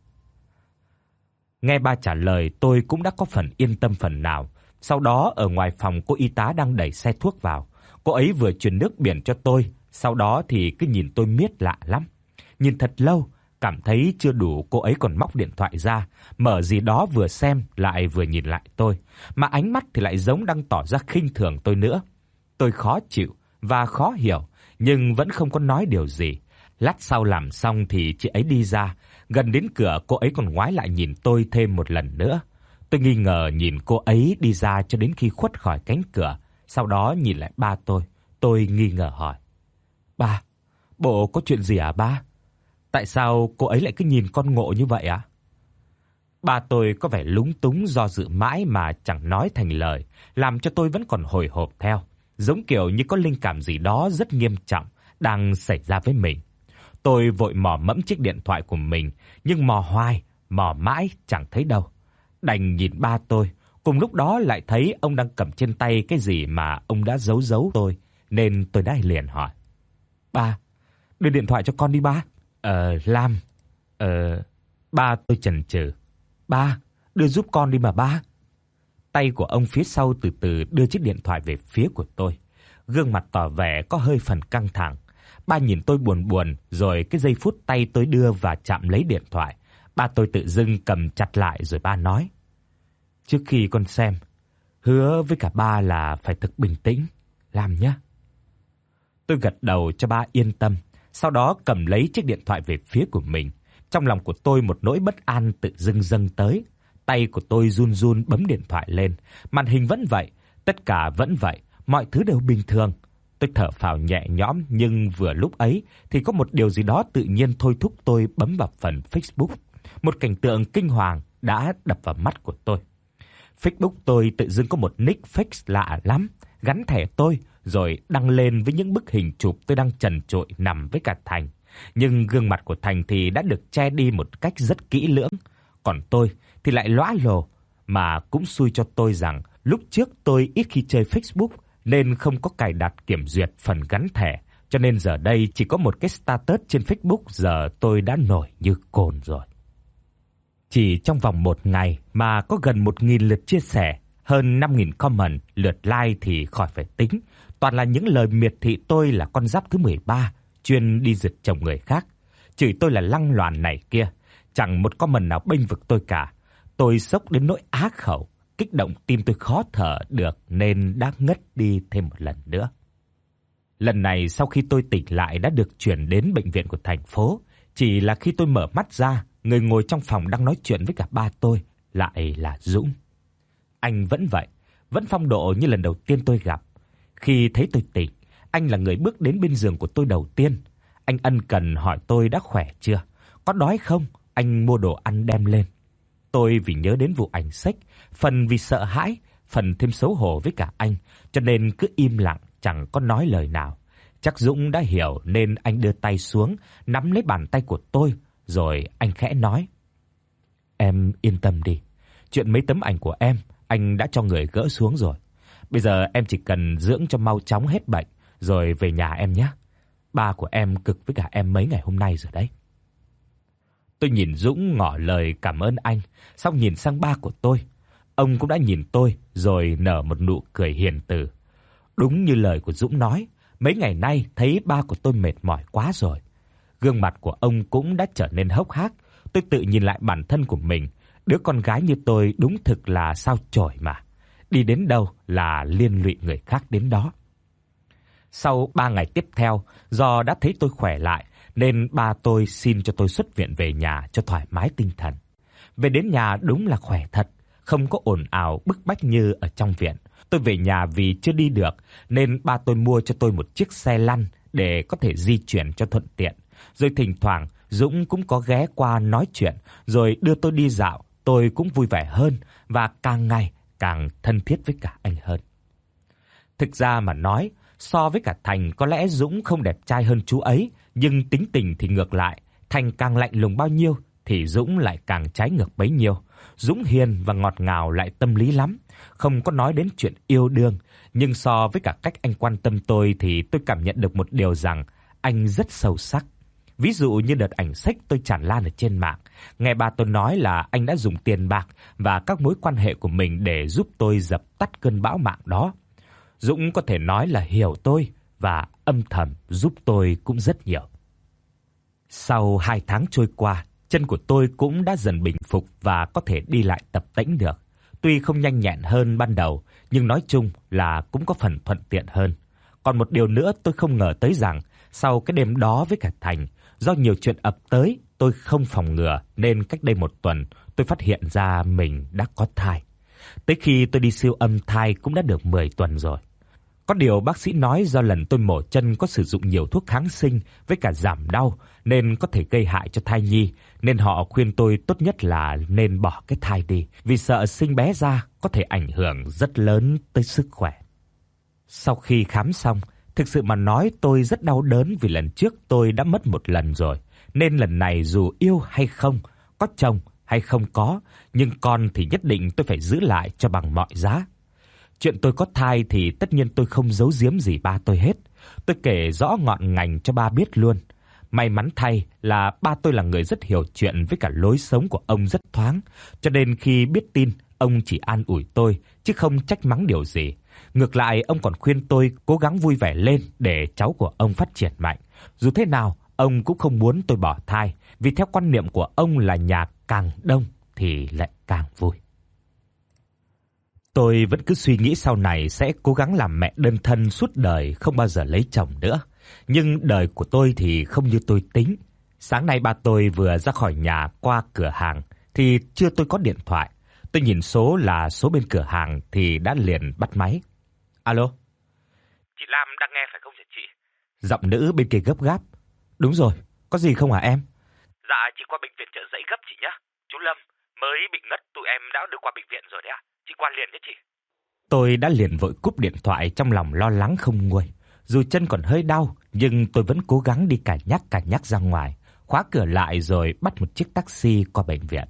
Nghe ba trả lời, tôi cũng đã có phần yên tâm phần nào. Sau đó ở ngoài phòng cô y tá đang đẩy xe thuốc vào. Cô ấy vừa truyền nước biển cho tôi, sau đó thì cứ nhìn tôi miết lạ lắm. Nhìn thật lâu, cảm thấy chưa đủ, cô ấy còn móc điện thoại ra, mở gì đó vừa xem lại vừa nhìn lại tôi, mà ánh mắt thì lại giống đang tỏ ra khinh thường tôi nữa. Tôi khó chịu và khó hiểu, nhưng vẫn không có nói điều gì. Lát sau làm xong thì chị ấy đi ra, gần đến cửa cô ấy còn ngoái lại nhìn tôi thêm một lần nữa. Tôi nghi ngờ nhìn cô ấy đi ra cho đến khi khuất khỏi cánh cửa, sau đó nhìn lại ba tôi nghi ngờ hỏi. Ba, bộ có chuyện gì hả ba? Tại sao cô ấy lại cứ nhìn con ngộ như vậy ạ? Ba tôi có vẻ lúng túng do dự mãi mà chẳng nói thành lời, làm cho tôi vẫn còn hồi hộp theo, giống kiểu như có linh cảm gì đó rất nghiêm trọng đang xảy ra với mình. Tôi vội mò mẫm chiếc điện thoại của mình, nhưng mò hoài, mò mãi chẳng thấy đâu. Đành nhìn ba tôi, cùng lúc đó lại thấy ông đang cầm trên tay cái gì mà ông đã giấu tôi, nên tôi đã liền hỏi. Ba, đưa điện thoại cho con đi ba. Lam. Ba tôi chần chừ. Ba, đưa giúp con đi mà ba. Tay của ông phía sau từ từ đưa chiếc điện thoại về phía của tôi. Gương mặt tỏ vẻ có hơi phần căng thẳng. Ba nhìn tôi buồn buồn, rồi cái giây phút tay tôi đưa và chạm lấy điện thoại, ba tôi tự dưng cầm chặt lại rồi ba nói. Trước khi con xem, hứa với cả ba là phải thực bình tĩnh, làm nhé. Tôi gật đầu cho ba yên tâm, sau đó cầm lấy chiếc điện thoại về phía của mình. Trong lòng của tôi một nỗi bất an tự dưng dâng tới. Tay của tôi run run bấm điện thoại lên, màn hình vẫn vậy, tất cả vẫn vậy, mọi thứ đều bình thường. Tôi thở phào nhẹ nhõm, nhưng vừa lúc ấy thì có một điều gì đó tự nhiên thôi thúc tôi bấm vào phần Facebook. Một cảnh tượng kinh hoàng đã đập vào mắt của tôi. Facebook tôi tự dưng có một nick fake lạ lắm, gắn thẻ tôi rồi đăng lên với những bức hình chụp tôi đang trần trụi nằm với cả Thành. nhưng gương mặt của Thành thì đã được che đi một cách rất kỹ lưỡng, còn tôi thì lại lóa lồ, mà cũng xui cho tôi rằng lúc trước tôi ít khi chơi Facebook nên không có cài đặt kiểm duyệt phần gắn thẻ, cho nên giờ đây chỉ có một cái status trên Facebook giờ tôi đã nổi như cồn rồi. Chỉ trong vòng một ngày mà có gần 1.000 lượt chia sẻ, hơn 5.000 comment, lượt like thì khỏi phải tính, toàn là những lời miệt thị tôi là con giáp thứ 13, chuyên đi giật chồng người khác, chửi tôi là lăng loàn này kia, chẳng một comment nào bênh vực tôi cả. Tôi sốc đến nỗi á khẩu, kích động tim tôi khó thở được nên đã ngất đi thêm một lần nữa. Lần này sau khi tôi tỉnh lại đã được chuyển đến bệnh viện của thành phố, chỉ là khi tôi mở mắt ra, người ngồi trong phòng đang nói chuyện với cả ba tôi lại là Dũng. Anh vẫn vậy, vẫn phong độ như lần đầu tiên tôi gặp. Khi thấy tôi tỉnh, anh là người bước đến bên giường của tôi đầu tiên. Anh ân cần hỏi tôi đã khỏe chưa, có đói không, anh mua đồ ăn đem lên. Tôi vì nhớ đến vụ ảnh xếch, phần vì sợ hãi, phần thêm xấu hổ với cả anh, cho nên cứ im lặng, chẳng có nói lời nào. Chắc Dũng đã hiểu nên anh đưa tay xuống, nắm lấy bàn tay của tôi, rồi anh khẽ nói: "Em yên tâm đi, chuyện mấy tấm ảnh của em, anh đã cho người gỡ xuống rồi. Bây giờ em chỉ cần dưỡng cho mau chóng hết bệnh, rồi về nhà em nhé. Ba của em cực với cả em mấy ngày hôm nay rồi đấy." Tôi nhìn Dũng ngỏ lời cảm ơn anh, xong nhìn sang ba của tôi. Ông cũng đã nhìn tôi rồi nở một nụ cười hiền từ. Đúng như lời của Dũng nói, mấy ngày nay thấy ba của tôi mệt mỏi quá rồi. Gương mặt của ông cũng đã trở nên hốc hác. Tôi tự nhìn lại bản thân của mình, đứa con gái như tôi đúng thực là sao chổi mà. Đi đến đâu là liên lụy người khác đến đó. Sau 3 ngày tiếp theo, do đã thấy tôi khỏe lại nên ba tôi xin cho tôi xuất viện về nhà cho thoải mái tinh thần. Về đến nhà đúng là khỏe thật, không có ồn ào bức bách như ở trong viện. Tôi về nhà vì chưa đi được nên ba tôi mua cho tôi một chiếc xe lăn để có thể di chuyển cho thuận tiện. Rồi thỉnh thoảng Dũng cũng có ghé qua nói chuyện rồi đưa tôi đi dạo, tôi cũng vui vẻ hơn và càng ngày càng thân thiết với cả anh hơn. Thực ra mà nói, so với cả Thành có lẽ Dũng không đẹp trai hơn chú ấy, nhưng tính tình thì ngược lại, Thành càng lạnh lùng bao nhiêu thì Dũng lại càng trái ngược bấy nhiêu. Dũng hiền và ngọt ngào lại tâm lý lắm, không có nói đến chuyện yêu đương, nhưng so với cả cách anh quan tâm tôi thì tôi cảm nhận được một điều rằng anh rất sâu sắc. Ví dụ như đợt ảnh xếch tôi tràn lan ở trên mạng, nghe ba tôi nói là anh đã dùng tiền bạc và các mối quan hệ của mình để giúp tôi dập tắt cơn bão mạng đó. Dũng có thể nói là hiểu tôi và âm thầm giúp tôi cũng rất nhiều. Sau 2 tháng trôi qua, chân của tôi cũng đã dần bình phục và có thể đi lại tập tễnh được. Tuy không nhanh nhẹn hơn ban đầu, nhưng nói chung là cũng có phần thuận tiện hơn. Còn một điều nữa tôi không ngờ tới rằng, sau cái đêm đó với cả Thành, do nhiều chuyện ập tới, tôi không phòng ngừa nên cách đây 1 tuần tôi phát hiện ra mình đã có thai. Tới khi tôi đi siêu âm thai cũng đã được 10 tuần rồi. Có điều bác sĩ nói do lần tôi mổ chân có sử dụng nhiều thuốc kháng sinh với cả giảm đau nên có thể gây hại cho thai nhi, nên họ khuyên tôi tốt nhất là nên bỏ cái thai đi, vì sợ sinh bé ra có thể ảnh hưởng rất lớn tới sức khỏe. Sau khi khám xong, thực sự mà nói tôi rất đau đớn vì lần trước tôi đã mất 1 lần rồi, nên lần này dù yêu hay không, có chồng hay không có, nhưng con thì nhất định tôi phải giữ lại cho bằng mọi giá. Chuyện tôi có thai thì tất nhiên tôi không giấu giếm gì ba tôi hết. Tôi kể rõ ngọn ngành cho ba biết luôn. May mắn thay là ba tôi là người rất hiểu chuyện với cả lối sống của ông rất thoáng, cho nên khi biết tin, ông chỉ an ủi tôi chứ không trách mắng điều gì. Ngược lại, ông còn khuyên tôi cố gắng vui vẻ lên để cháu của ông phát triển mạnh. Dù thế nào, ông cũng không muốn tôi bỏ thai, vì theo quan niệm của ông là nhà càng đông thì lại càng vui. Tôi vẫn cứ suy nghĩ sau này sẽ cố gắng làm mẹ đơn thân suốt đời, không bao giờ lấy chồng nữa. Nhưng đời của tôi thì không như tôi tính. Sáng nay ba tôi vừa ra khỏi nhà qua cửa hàng thì chưa tôi có điện thoại. Tôi nhìn số là số bên cửa hàng thì đã liền bắt máy. Alo? Chị Lam đang nghe phải không hả chị? Giọng nữ bên kia gấp gáp. Đúng rồi, có gì không hả em? Dạ, chị qua bệnh viện Chợ Giấy gấp chị nhá. Chú Lâm mới bị ngất, tụi em đã đưa qua bệnh viện rồi đấy ạ. Chị qua liền nhé chị. Tôi đã liền vội cúp điện thoại trong lòng lo lắng không nguôi. Dù chân còn hơi đau, nhưng tôi vẫn cố gắng đi cả nhắc ra ngoài, khóa cửa lại rồi bắt một chiếc taxi qua bệnh viện.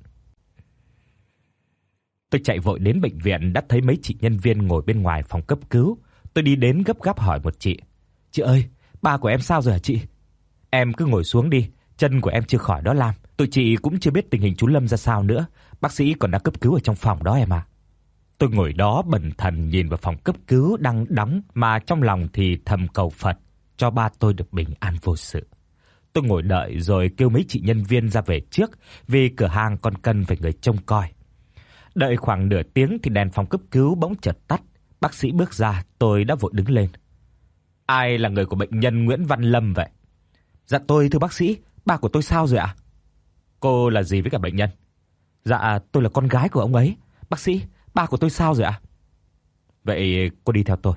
Tôi chạy vội đến bệnh viện đã thấy mấy chị nhân viên ngồi bên ngoài phòng cấp cứu. Tôi đi đến gấp gáp hỏi một chị: "Chị ơi, ba của em sao rồi hả chị?" "Em cứ ngồi xuống đi, chân của em chưa khỏi đó Lam. Tụi chị cũng chưa biết tình hình chú Lâm ra sao nữa, bác sĩ còn đang cấp cứu ở trong phòng đó em ạ." Tôi ngồi đó bần thần nhìn vào phòng cấp cứu đang đóng mà trong lòng thì thầm cầu Phật cho ba tôi được bình an vô sự. Tôi ngồi đợi rồi kêu mấy chị nhân viên ra về trước vì cửa hàng còn cần phải người trông coi. Đợi khoảng nửa tiếng thì đèn phòng cấp cứu bỗng chợt tắt. Bác sĩ bước ra, tôi đã vội đứng lên. "Ai là người của bệnh nhân Nguyễn Văn Lâm vậy?" "Dạ tôi thưa bác sĩ, ba của tôi sao rồi ạ?" "Cô là gì với cả bệnh nhân?" "Dạ tôi là con gái của ông ấy. Bác sĩ, ba của tôi sao rồi ạ?" "Vậy cô đi theo tôi."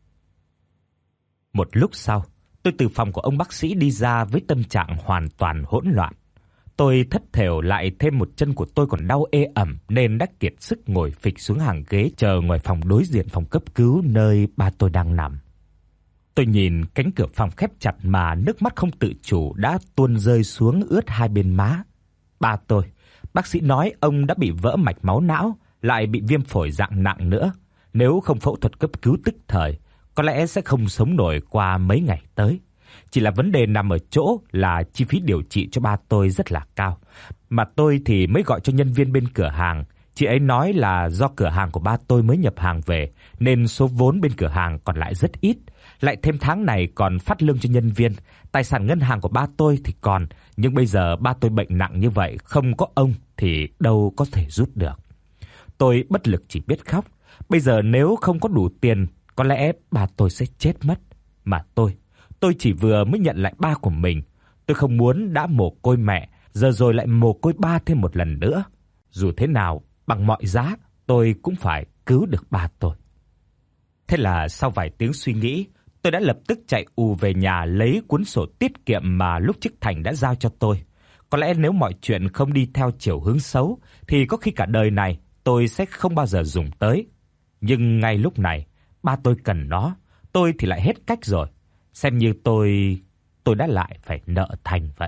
Một lúc sau, tôi từ phòng của ông bác sĩ đi ra với tâm trạng hoàn toàn hỗn loạn. Tôi thất thểu lại thêm một chân của tôi còn đau ê ẩm nên đã kiệt sức ngồi phịch xuống hàng ghế chờ ngoài phòng đối diện phòng cấp cứu nơi ba tôi đang nằm. Tôi nhìn cánh cửa phòng khép chặt mà nước mắt không tự chủ đã tuôn rơi xuống ướt hai bên má. Ba tôi, bác sĩ nói ông đã bị vỡ mạch máu não, lại bị viêm phổi dạng nặng nữa. Nếu không phẫu thuật cấp cứu tức thời, có lẽ sẽ không sống nổi qua mấy ngày tới. Chỉ là vấn đề nằm ở chỗ là chi phí điều trị cho ba tôi rất là cao. Mà tôi thì mới gọi cho nhân viên bên cửa hàng. Chị ấy nói là do cửa hàng của ba tôi mới nhập hàng về nên số vốn bên cửa hàng còn lại rất ít. Lại thêm tháng này còn phát lương cho nhân viên. Tài sản ngân hàng của ba tôi thì còn, nhưng bây giờ ba tôi bệnh nặng như vậy, không có ông thì đâu có thể rút được. Tôi bất lực chỉ biết khóc. Bây giờ nếu không có đủ tiền, có lẽ ba tôi sẽ chết mất. Mà tôi chỉ vừa mới nhận lại ba của mình. Tôi không muốn đã mồ côi mẹ, giờ rồi lại mồ côi ba thêm một lần nữa. Dù thế nào, bằng mọi giá, tôi cũng phải cứu được ba tôi. Thế là sau vài tiếng suy nghĩ, tôi đã lập tức chạy ù về nhà lấy cuốn sổ tiết kiệm mà lúc trước Thành đã giao cho tôi. Có lẽ nếu mọi chuyện không đi theo chiều hướng xấu, thì có khi cả đời này tôi sẽ không bao giờ dùng tới. Nhưng ngay lúc này, ba tôi cần nó, tôi thì lại hết cách rồi. Xem như tôi đã lại phải nợ Thành vậy.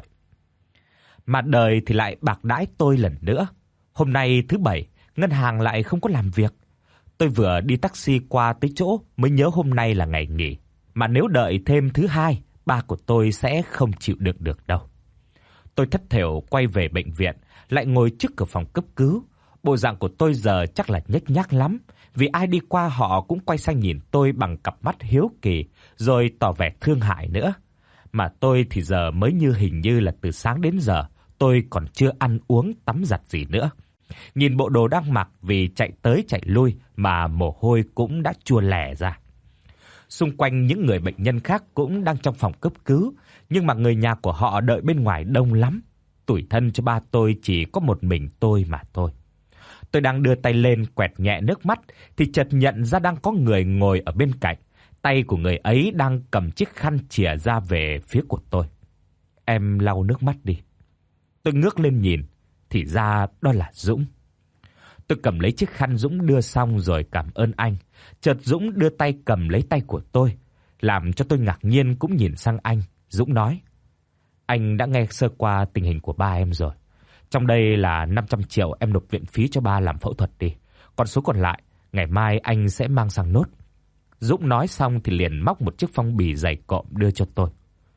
Mà đời thì lại bạc đãi tôi lần nữa. Hôm nay thứ Bảy, ngân hàng lại không có làm việc. Tôi vừa đi taxi qua tới chỗ mới nhớ hôm nay là ngày nghỉ. Mà nếu đợi thêm thứ Hai, ba của tôi sẽ không chịu đựng được đâu. Tôi thất thểu quay về bệnh viện, lại ngồi trước cửa phòng cấp cứu. Bộ dạng của tôi giờ chắc là nhếch nhác lắm, vì ai đi qua họ cũng quay sang nhìn tôi bằng cặp mắt hiếu kỳ, rồi tỏ vẻ thương hại nữa. Mà tôi thì giờ mới hình như là từ sáng đến giờ, tôi còn chưa ăn uống tắm giặt gì nữa. Nhìn bộ đồ đang mặc vì chạy tới chạy lui mà mồ hôi cũng đã chua lẻ ra. Xung quanh những người bệnh nhân khác cũng đang trong phòng cấp cứu, nhưng mà người nhà của họ đợi bên ngoài đông lắm. Tủi thân cho ba tôi chỉ có một mình tôi mà thôi. Tôi đang đưa tay lên quẹt nhẹ nước mắt thì chợt nhận ra đang có người ngồi ở bên cạnh. Tay của người ấy đang cầm chiếc khăn chìa ra về phía của tôi. "Em lau nước mắt đi." Tôi ngước lên nhìn, thì ra đó là Dũng. Tôi cầm lấy chiếc khăn Dũng đưa xong rồi cảm ơn anh. Chợt Dũng đưa tay cầm lấy tay của tôi, làm cho tôi ngạc nhiên cũng nhìn sang anh. Dũng nói: "Anh đã nghe sơ qua tình hình của ba em rồi. Trong đây là 500 triệu em nộp viện phí cho ba làm phẫu thuật đi. Còn số còn lại, ngày mai anh sẽ mang sang nốt." Dũng nói xong thì liền móc một chiếc phong bì dày cộm đưa cho tôi.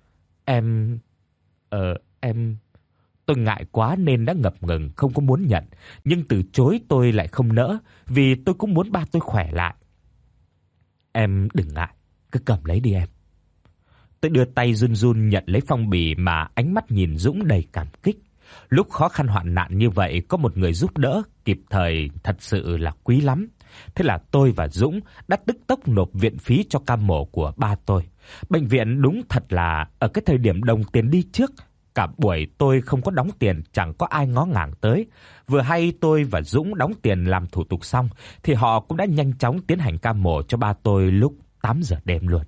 Em... Tôi ngại quá nên đã ngập ngừng không có muốn nhận, nhưng từ chối tôi lại không nỡ, vì tôi cũng muốn ba tôi khỏe lại. "Em đừng ngại, cứ cầm lấy đi em." Tôi đưa tay run run nhận lấy phong bì mà ánh mắt nhìn Dũng đầy cảm kích. Lúc khó khăn hoạn nạn như vậy có một người giúp đỡ kịp thời thật sự là quý lắm. Thế là tôi và Dũng đã tức tốc nộp viện phí cho ca mổ của ba tôi. Bệnh viện đúng thật là ở cái thời điểm đồng tiền đi trước, cả buổi tôi không có đóng tiền, chẳng có ai ngó ngàng tới. Vừa hay tôi và Dũng đóng tiền làm thủ tục xong thì họ cũng đã nhanh chóng tiến hành ca mổ cho ba tôi lúc 8 giờ đêm luôn.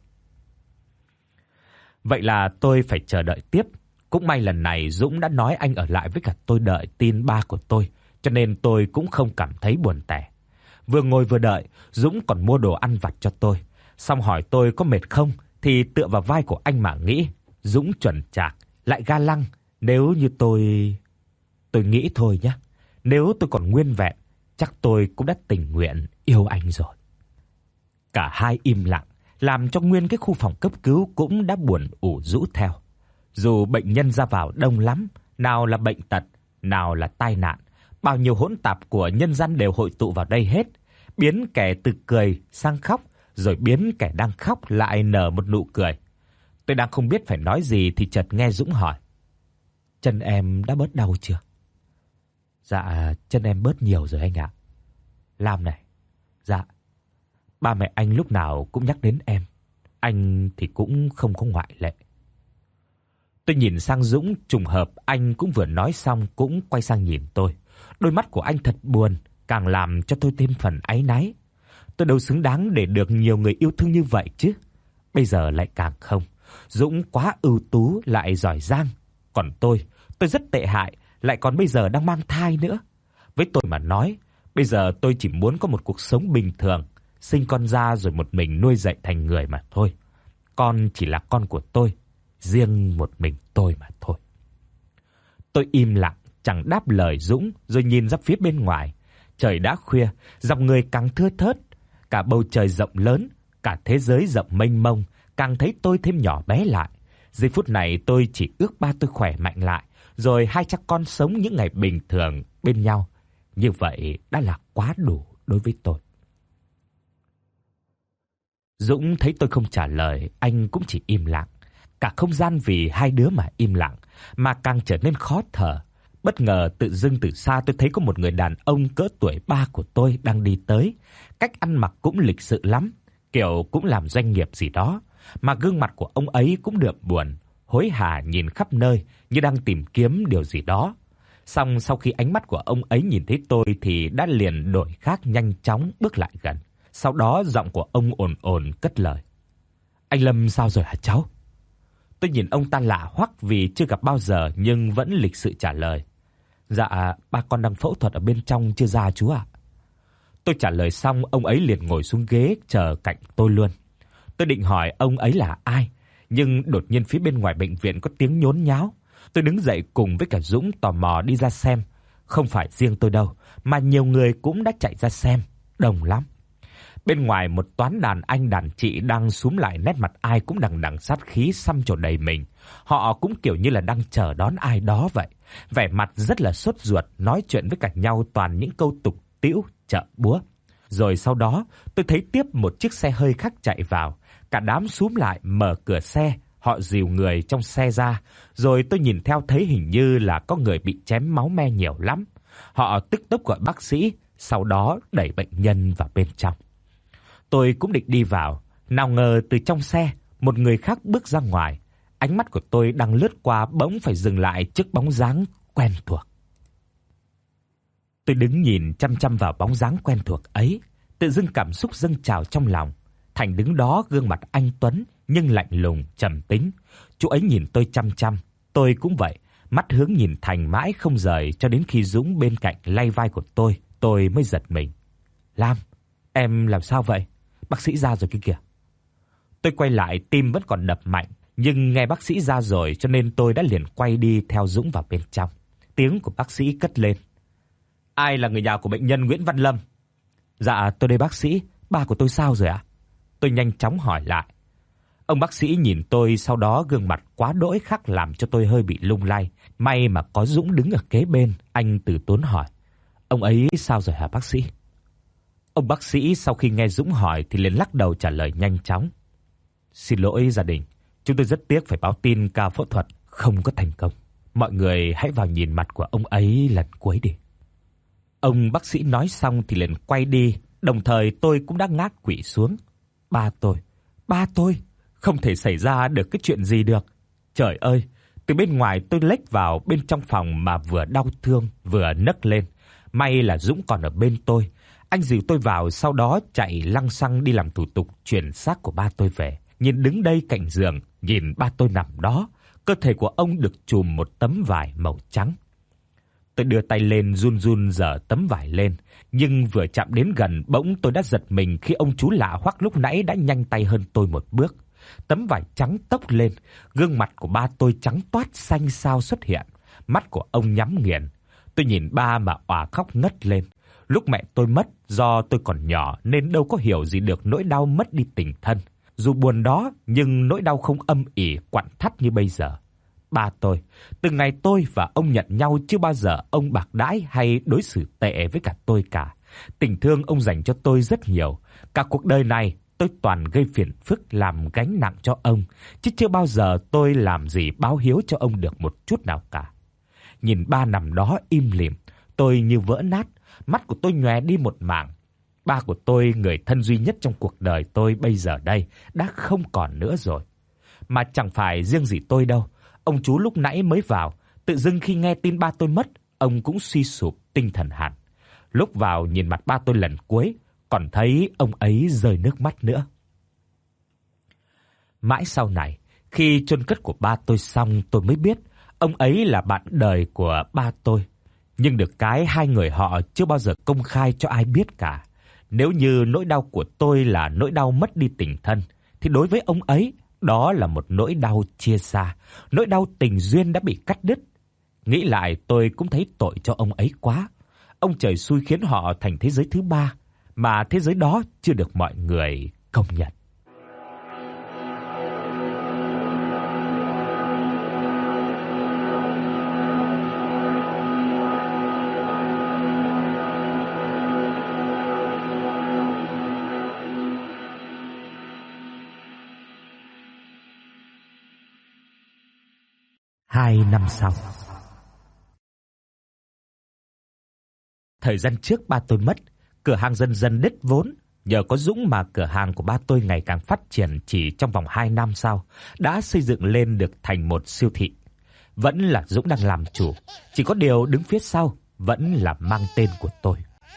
Vậy là tôi phải chờ đợi tiếp. Cũng may lần này Dũng đã nói anh ở lại với cả tôi đợi tin ba của tôi, cho nên tôi cũng không cảm thấy buồn tẻ. Vừa ngồi vừa đợi, Dũng còn mua đồ ăn vặt cho tôi. Xong hỏi tôi có mệt không thì tựa vào vai của anh mà nghĩ, Dũng chuẩn chạc, lại ga lăng. Nếu như tôi nghĩ thôi nhé, nếu tôi còn nguyên vẹn, chắc tôi cũng đã tình nguyện yêu anh rồi. Cả hai im lặng, làm cho nguyên cái khu phòng cấp cứu cũng đã buồn ủ rũ theo. Dù bệnh nhân ra vào đông lắm, nào là bệnh tật, nào là tai nạn, bao nhiêu hỗn tạp của nhân dân đều hội tụ vào đây hết, biến kẻ từ cười sang khóc, rồi biến kẻ đang khóc lại nở một nụ cười. Tôi đang không biết phải nói gì thì chợt nghe Dũng hỏi: "Chân em đã bớt đau chưa?" "Dạ, chân em bớt nhiều rồi anh ạ." "Lam này." "Dạ." "Ba mẹ anh lúc nào cũng nhắc đến em, anh thì cũng không có ngoại lệ." Tôi nhìn sang Dũng, trùng hợp anh cũng vừa nói xong cũng quay sang nhìn tôi. Đôi mắt của anh thật buồn, càng làm cho tôi thêm phần áy náy. Tôi đâu xứng đáng để được nhiều người yêu thương như vậy chứ. Bây giờ lại càng không. Dũng quá ưu tú lại giỏi giang, còn tôi rất tệ hại, lại còn bây giờ đang mang thai nữa. Với tôi mà nói, bây giờ tôi chỉ muốn có một cuộc sống bình thường, sinh con ra rồi một mình nuôi dạy thành người mà thôi. Con chỉ là con của tôi, riêng một mình tôi mà thôi. Tôi im lặng, chẳng đáp lời Dũng, rồi nhìn ra phía bên ngoài. Trời đã khuya, dòng người càng thưa thớt, cả bầu trời rộng lớn, cả thế giới rộng mênh mông, càng thấy tôi thêm nhỏ bé lại. Giây phút này tôi chỉ ước ba tôi khỏe mạnh lại, rồi hai cha con sống những ngày bình thường bên nhau. Như vậy đã là quá đủ đối với tôi. Dũng thấy tôi không trả lời, anh cũng chỉ im lặng. Cả không gian vì hai đứa mà im lặng, mà càng trở nên khó thở. Bất ngờ tự dưng từ xa tôi thấy có một người đàn ông cỡ tuổi ba của tôi đang đi tới. Cách ăn mặc cũng lịch sự lắm, kiểu cũng làm doanh nghiệp gì đó, mà gương mặt của ông ấy cũng đượm buồn, hối hả nhìn khắp nơi như đang tìm kiếm điều gì đó. Xong sau khi ánh mắt của ông ấy nhìn thấy tôi thì đã liền đổi khác, nhanh chóng bước lại gần. Sau đó giọng của ông ồn ồn cất lời: "Anh Lâm sao rồi hả cháu?" Tôi nhìn ông ta lạ hoắc vì chưa gặp bao giờ nhưng vẫn lịch sự trả lời: "Dạ, ba con đang phẫu thuật ở bên trong chưa ra chú ạ." Tôi trả lời xong, ông ấy liền ngồi xuống ghế chờ cạnh tôi luôn. Tôi định hỏi ông ấy là ai, nhưng đột nhiên phía bên ngoài bệnh viện có tiếng nhốn nháo. Tôi đứng dậy cùng với cả Dũng tò mò đi ra xem. Không phải riêng tôi đâu, mà nhiều người cũng đã chạy ra xem, đông lắm. Bên ngoài một toán đàn anh đàn chị đang xúm lại, nét mặt ai cũng đằng đằng sát khí xăm trổ đầy mình. Họ cũng kiểu như là đang chờ đón ai đó vậy. Vẻ mặt rất là sốt ruột, nói chuyện với cả nhau toàn những câu tục tĩu, chợ búa. Rồi sau đó, tôi thấy tiếp một chiếc xe hơi khác chạy vào. Cả đám xúm lại mở cửa xe, họ dìu người trong xe ra. Rồi tôi nhìn theo thấy hình như là có người bị chém máu me nhiều lắm. Họ tức tốc gọi bác sĩ, sau đó đẩy bệnh nhân vào bên trong. Tôi cũng định đi vào, nào ngờ từ trong xe, một người khác bước ra ngoài. Ánh mắt của tôi đang lướt qua bỗng phải dừng lại trước bóng dáng quen thuộc. Tôi đứng nhìn chăm chăm vào bóng dáng quen thuộc ấy, tự dưng cảm xúc dâng trào trong lòng. Thành đứng đó, gương mặt anh tuấn nhưng lạnh lùng, trầm tính. Chú ấy nhìn tôi chăm chăm, tôi cũng vậy, mắt hướng nhìn Thành mãi không rời cho đến khi Dũng bên cạnh lay vai của tôi mới giật mình. "Lam, em làm sao vậy? Bác sĩ ra rồi kia kìa." Tôi quay lại, tim vẫn còn đập mạnh, nhưng nghe bác sĩ ra rồi cho nên tôi đã liền quay đi theo Dũng vào bên trong. Tiếng của bác sĩ cất lên: "Ai là người nhà của bệnh nhân Nguyễn Văn Lâm?" "Dạ, tôi đây bác sĩ, ba của tôi sao rồi ạ?" Tôi nhanh chóng hỏi lại. Ông bác sĩ nhìn tôi, sau đó gương mặt quá đỗi khác làm cho tôi hơi bị lung lay. May mà có Dũng đứng ở kế bên, anh từ tốn hỏi: "Ông ấy sao rồi hả bác sĩ?" Ông bác sĩ sau khi nghe Dũng hỏi thì liền lắc đầu trả lời nhanh chóng: "Xin lỗi gia đình, chúng tôi rất tiếc phải báo tin ca phẫu thuật không có thành công. Mọi người hãy vào nhìn mặt của ông ấy lần cuối đi." Ông bác sĩ nói xong thì liền quay đi, đồng thời tôi cũng đã ngã quỵ xuống. Ba tôi, không thể xảy ra được cái chuyện gì được. Trời ơi, từ bên ngoài tôi lếch vào bên trong phòng mà vừa đau thương vừa nấc lên. May là Dũng còn ở bên tôi. Anh dìu tôi vào, sau đó chạy lăng xăng đi làm thủ tục chuyển xác của ba tôi về. Nhìn đứng đây cạnh giường, nhìn ba tôi nằm đó, cơ thể của ông được trùm một tấm vải màu trắng. Tôi đưa tay lên run run giở tấm vải lên, nhưng vừa chạm đến gần bỗng tôi đã giật mình khi ông chú lạ hoắc lúc nãy đã nhanh tay hơn tôi một bước. Tấm vải trắng tốc lên, gương mặt của ba tôi trắng toát xanh xao xuất hiện, mắt của ông nhắm nghiền. Tôi nhìn ba mà òa khóc ngất lên. Lúc mẹ tôi mất, do tôi còn nhỏ nên đâu có hiểu gì được nỗi đau mất đi tình thân. Dù buồn đó, nhưng nỗi đau không âm ỉ quặn thắt như bây giờ. Ba tôi, từ ngày tôi và ông nhận nhau chưa bao giờ ông bạc đãi hay đối xử tệ với cả tôi cả. Tình thương ông dành cho tôi rất nhiều. Cả cuộc đời này tôi toàn gây phiền phức làm gánh nặng cho ông, chứ chưa bao giờ tôi làm gì báo hiếu cho ông được một chút nào cả. Nhìn ba nằm đó im lìm, tôi như vỡ nát, mắt của tôi nhòe đi một mảng. Ba của tôi, người thân duy nhất trong cuộc đời tôi bây giờ đây, đã không còn nữa rồi. Mà chẳng phải riêng gì tôi đâu. Ông chú lúc nãy mới vào, tự dưng khi nghe tin ba tôi mất, ông cũng suy sụp tinh thần hẳn. Lúc vào nhìn mặt ba tôi lần cuối, còn thấy ông ấy rơi nước mắt nữa. Mãi sau này, khi chôn cất của ba tôi xong, tôi mới biết ông ấy là bạn đời của ba tôi. Nhưng được cái hai người họ chưa bao giờ công khai cho ai biết cả. Nếu như nỗi đau của tôi là nỗi đau mất đi tình thân, thì đối với ông ấy, đó là một nỗi đau chia xa, nỗi đau tình duyên đã bị cắt đứt. Nghĩ lại tôi cũng thấy tội cho ông ấy quá. Ông trời xui khiến họ thành thế giới thứ ba, mà thế giới đó chưa được mọi người công nhận. Hai năm sau. Thời gian trước ba tôi mất, cửa hàng dần dần đứt vốn. Nhờ có Dũng mà cửa hàng của ba tôi ngày càng phát triển, chỉ trong vòng 2 năm sau đã xây dựng lên được thành một siêu thị. Vẫn là Dũng đang làm chủ, chỉ có điều đứng phía sau vẫn là mang tên của tôi.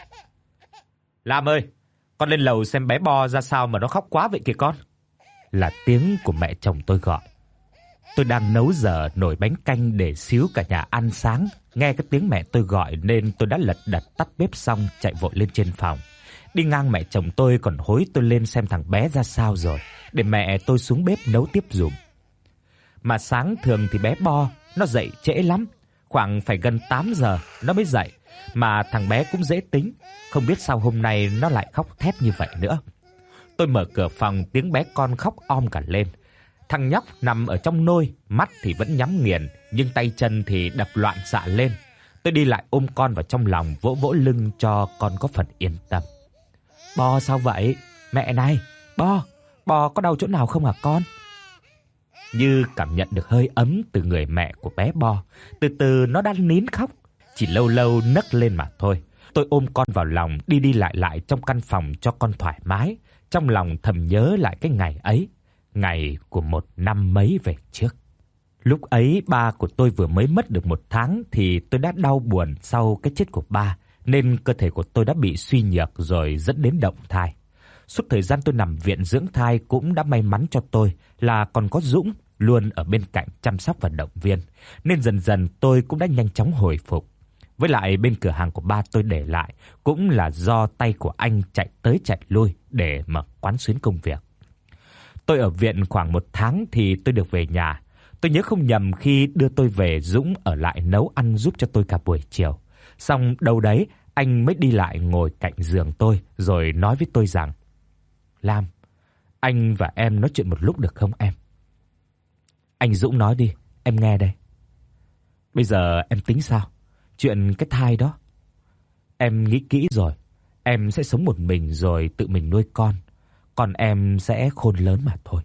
Lam ơi, con lên lầu xem bé Bo ra sao mà nó khóc quá vậy kìa con. Là tiếng của mẹ chồng tôi gọi. Tôi đang nấu dở nồi bánh canh để xíu cả nhà ăn sáng. Nghe cái tiếng mẹ tôi gọi nên tôi đã lật đật tắt bếp xong chạy vội lên trên phòng. Đi ngang mẹ chồng tôi còn hối tôi lên xem thằng bé ra sao rồi, để mẹ tôi xuống bếp nấu tiếp giùm. Mà sáng thường thì bé Bo nó dậy trễ lắm, khoảng phải gần 8 giờ nó mới dậy. Mà thằng bé cũng dễ tính, không biết sao hôm nay nó lại khóc thét như vậy nữa. Tôi mở cửa phòng, tiếng bé con khóc om cả lên. Thằng nhóc nằm ở trong nôi, mắt thì vẫn nhắm nghiền, nhưng tay chân thì đập loạn xạ lên. Tôi đi lại ôm con vào trong lòng, vỗ vỗ lưng cho con có phần yên tâm. Bo sao vậy? Mẹ này, Bo có đau chỗ nào không hả con? Như cảm nhận được hơi ấm từ người mẹ của bé Bo, từ từ nó đã nín khóc, chỉ lâu lâu nấc lên mà thôi. Tôi ôm con vào lòng, đi lại trong căn phòng cho con thoải mái, trong lòng thầm nhớ lại cái ngày ấy, ngày của 1 năm mấy về trước. Lúc ấy ba của tôi vừa mới mất được 1 tháng thì tôi đã đau buồn sau cái chết của ba, nên cơ thể của tôi đã bị suy nhược rồi dẫn đến động thai. Suốt thời gian tôi nằm viện dưỡng thai cũng đã may mắn cho tôi là còn có Dũng luôn ở bên cạnh chăm sóc và động viên, nên dần dần tôi cũng đã nhanh chóng hồi phục. Với lại bên cửa hàng của ba tôi để lại cũng là do tay của anh chạy tới chạy lui để mà quán xuyến công việc. Tôi ở viện khoảng 1 tháng thì tôi được về nhà. Tôi nhớ không nhầm khi đưa tôi về, Dũng ở lại nấu ăn giúp cho tôi cả buổi chiều. Xong đâu đấy, anh mới đi lại ngồi cạnh giường tôi rồi nói với tôi rằng: Lam, anh và em nói chuyện một lúc được không em? Anh Dũng nói đi, em nghe đây. Bây giờ em tính sao? Chuyện cái thai đó. Em nghĩ kỹ rồi, em sẽ sống một mình rồi tự mình nuôi con. Còn em sẽ khôn lớn mà thôi.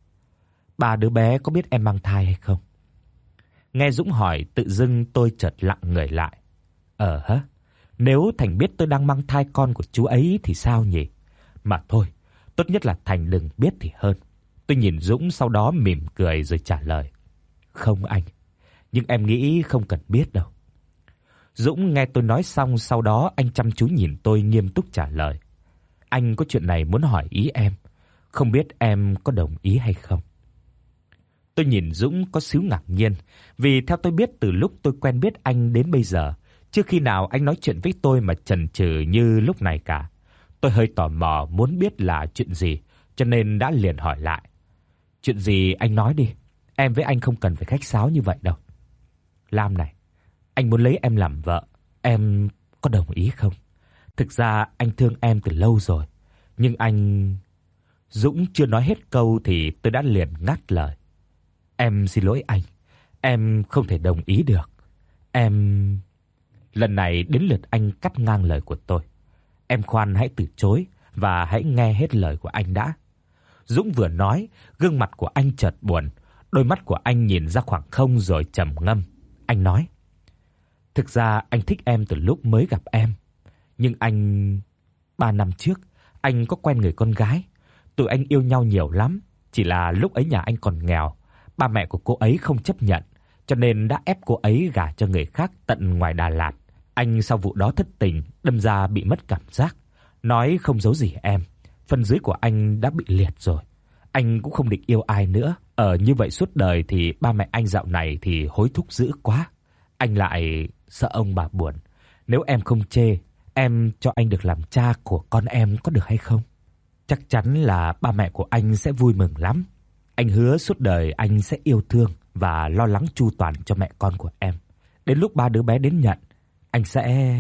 3 đứa bé có biết em mang thai hay không? Nghe Dũng hỏi, tự dưng tôi chợt lặng người lại. Nếu Thành biết tôi đang mang thai con của chú ấy thì sao nhỉ? Mà thôi, tốt nhất là Thành đừng biết thì hơn. Tôi nhìn Dũng sau đó mỉm cười rồi trả lời: Không anh, nhưng em nghĩ không cần biết đâu. Dũng nghe tôi nói xong, sau đó anh chăm chú nhìn tôi nghiêm túc trả lời: Anh có chuyện này muốn hỏi ý em, không biết em có đồng ý hay không? Tôi nhìn Dũng có xíu ngạc nhiên, vì theo tôi biết từ lúc tôi quen biết anh đến bây giờ, chưa khi nào anh nói chuyện với tôi mà chần chừ như lúc này cả. Tôi hơi tò mò muốn biết là chuyện gì, cho nên đã liền hỏi lại: Chuyện gì anh nói đi, em với anh không cần phải khách sáo như vậy đâu. Lam này, anh muốn lấy em làm vợ, em có đồng ý không? Thực ra anh thương em từ lâu rồi, nhưng anh... Dũng chưa nói hết câu thì tôi đã liền ngắt lời. Em xin lỗi anh, em không thể đồng ý được. Em... Lần này đến lượt anh cắt ngang lời của tôi. Em khoan hãy từ chối và hãy nghe hết lời của anh đã. Dũng vừa nói, gương mặt của anh chợt buồn, đôi mắt của anh nhìn ra khoảng không rồi trầm ngâm. Anh nói: Thực ra anh thích em từ lúc mới gặp em, nhưng anh... 3 năm trước, anh có quen người con gái. Tụi anh yêu nhau nhiều lắm, chỉ là lúc ấy nhà anh còn nghèo, ba mẹ của cô ấy không chấp nhận, cho nên đã ép cô ấy gả cho người khác tận ngoài Đà Lạt. Anh sau vụ đó thất tình, đâm ra bị mất cảm giác. Nói không giấu gì em, phần dưới của anh đã bị liệt rồi. Anh cũng không định yêu ai nữa. Ở như vậy suốt đời thì ba mẹ anh dạo này thì hối thúc dữ quá. Anh lại sợ ông bà buồn. Nếu em không chê, em cho anh được làm cha của con em có được hay không? Chắc chắn là ba mẹ của anh sẽ vui mừng lắm. Anh hứa suốt đời anh sẽ yêu thương và lo lắng chu toàn cho mẹ con của em. Đến lúc ba đứa bé đến nhận, anh sẽ...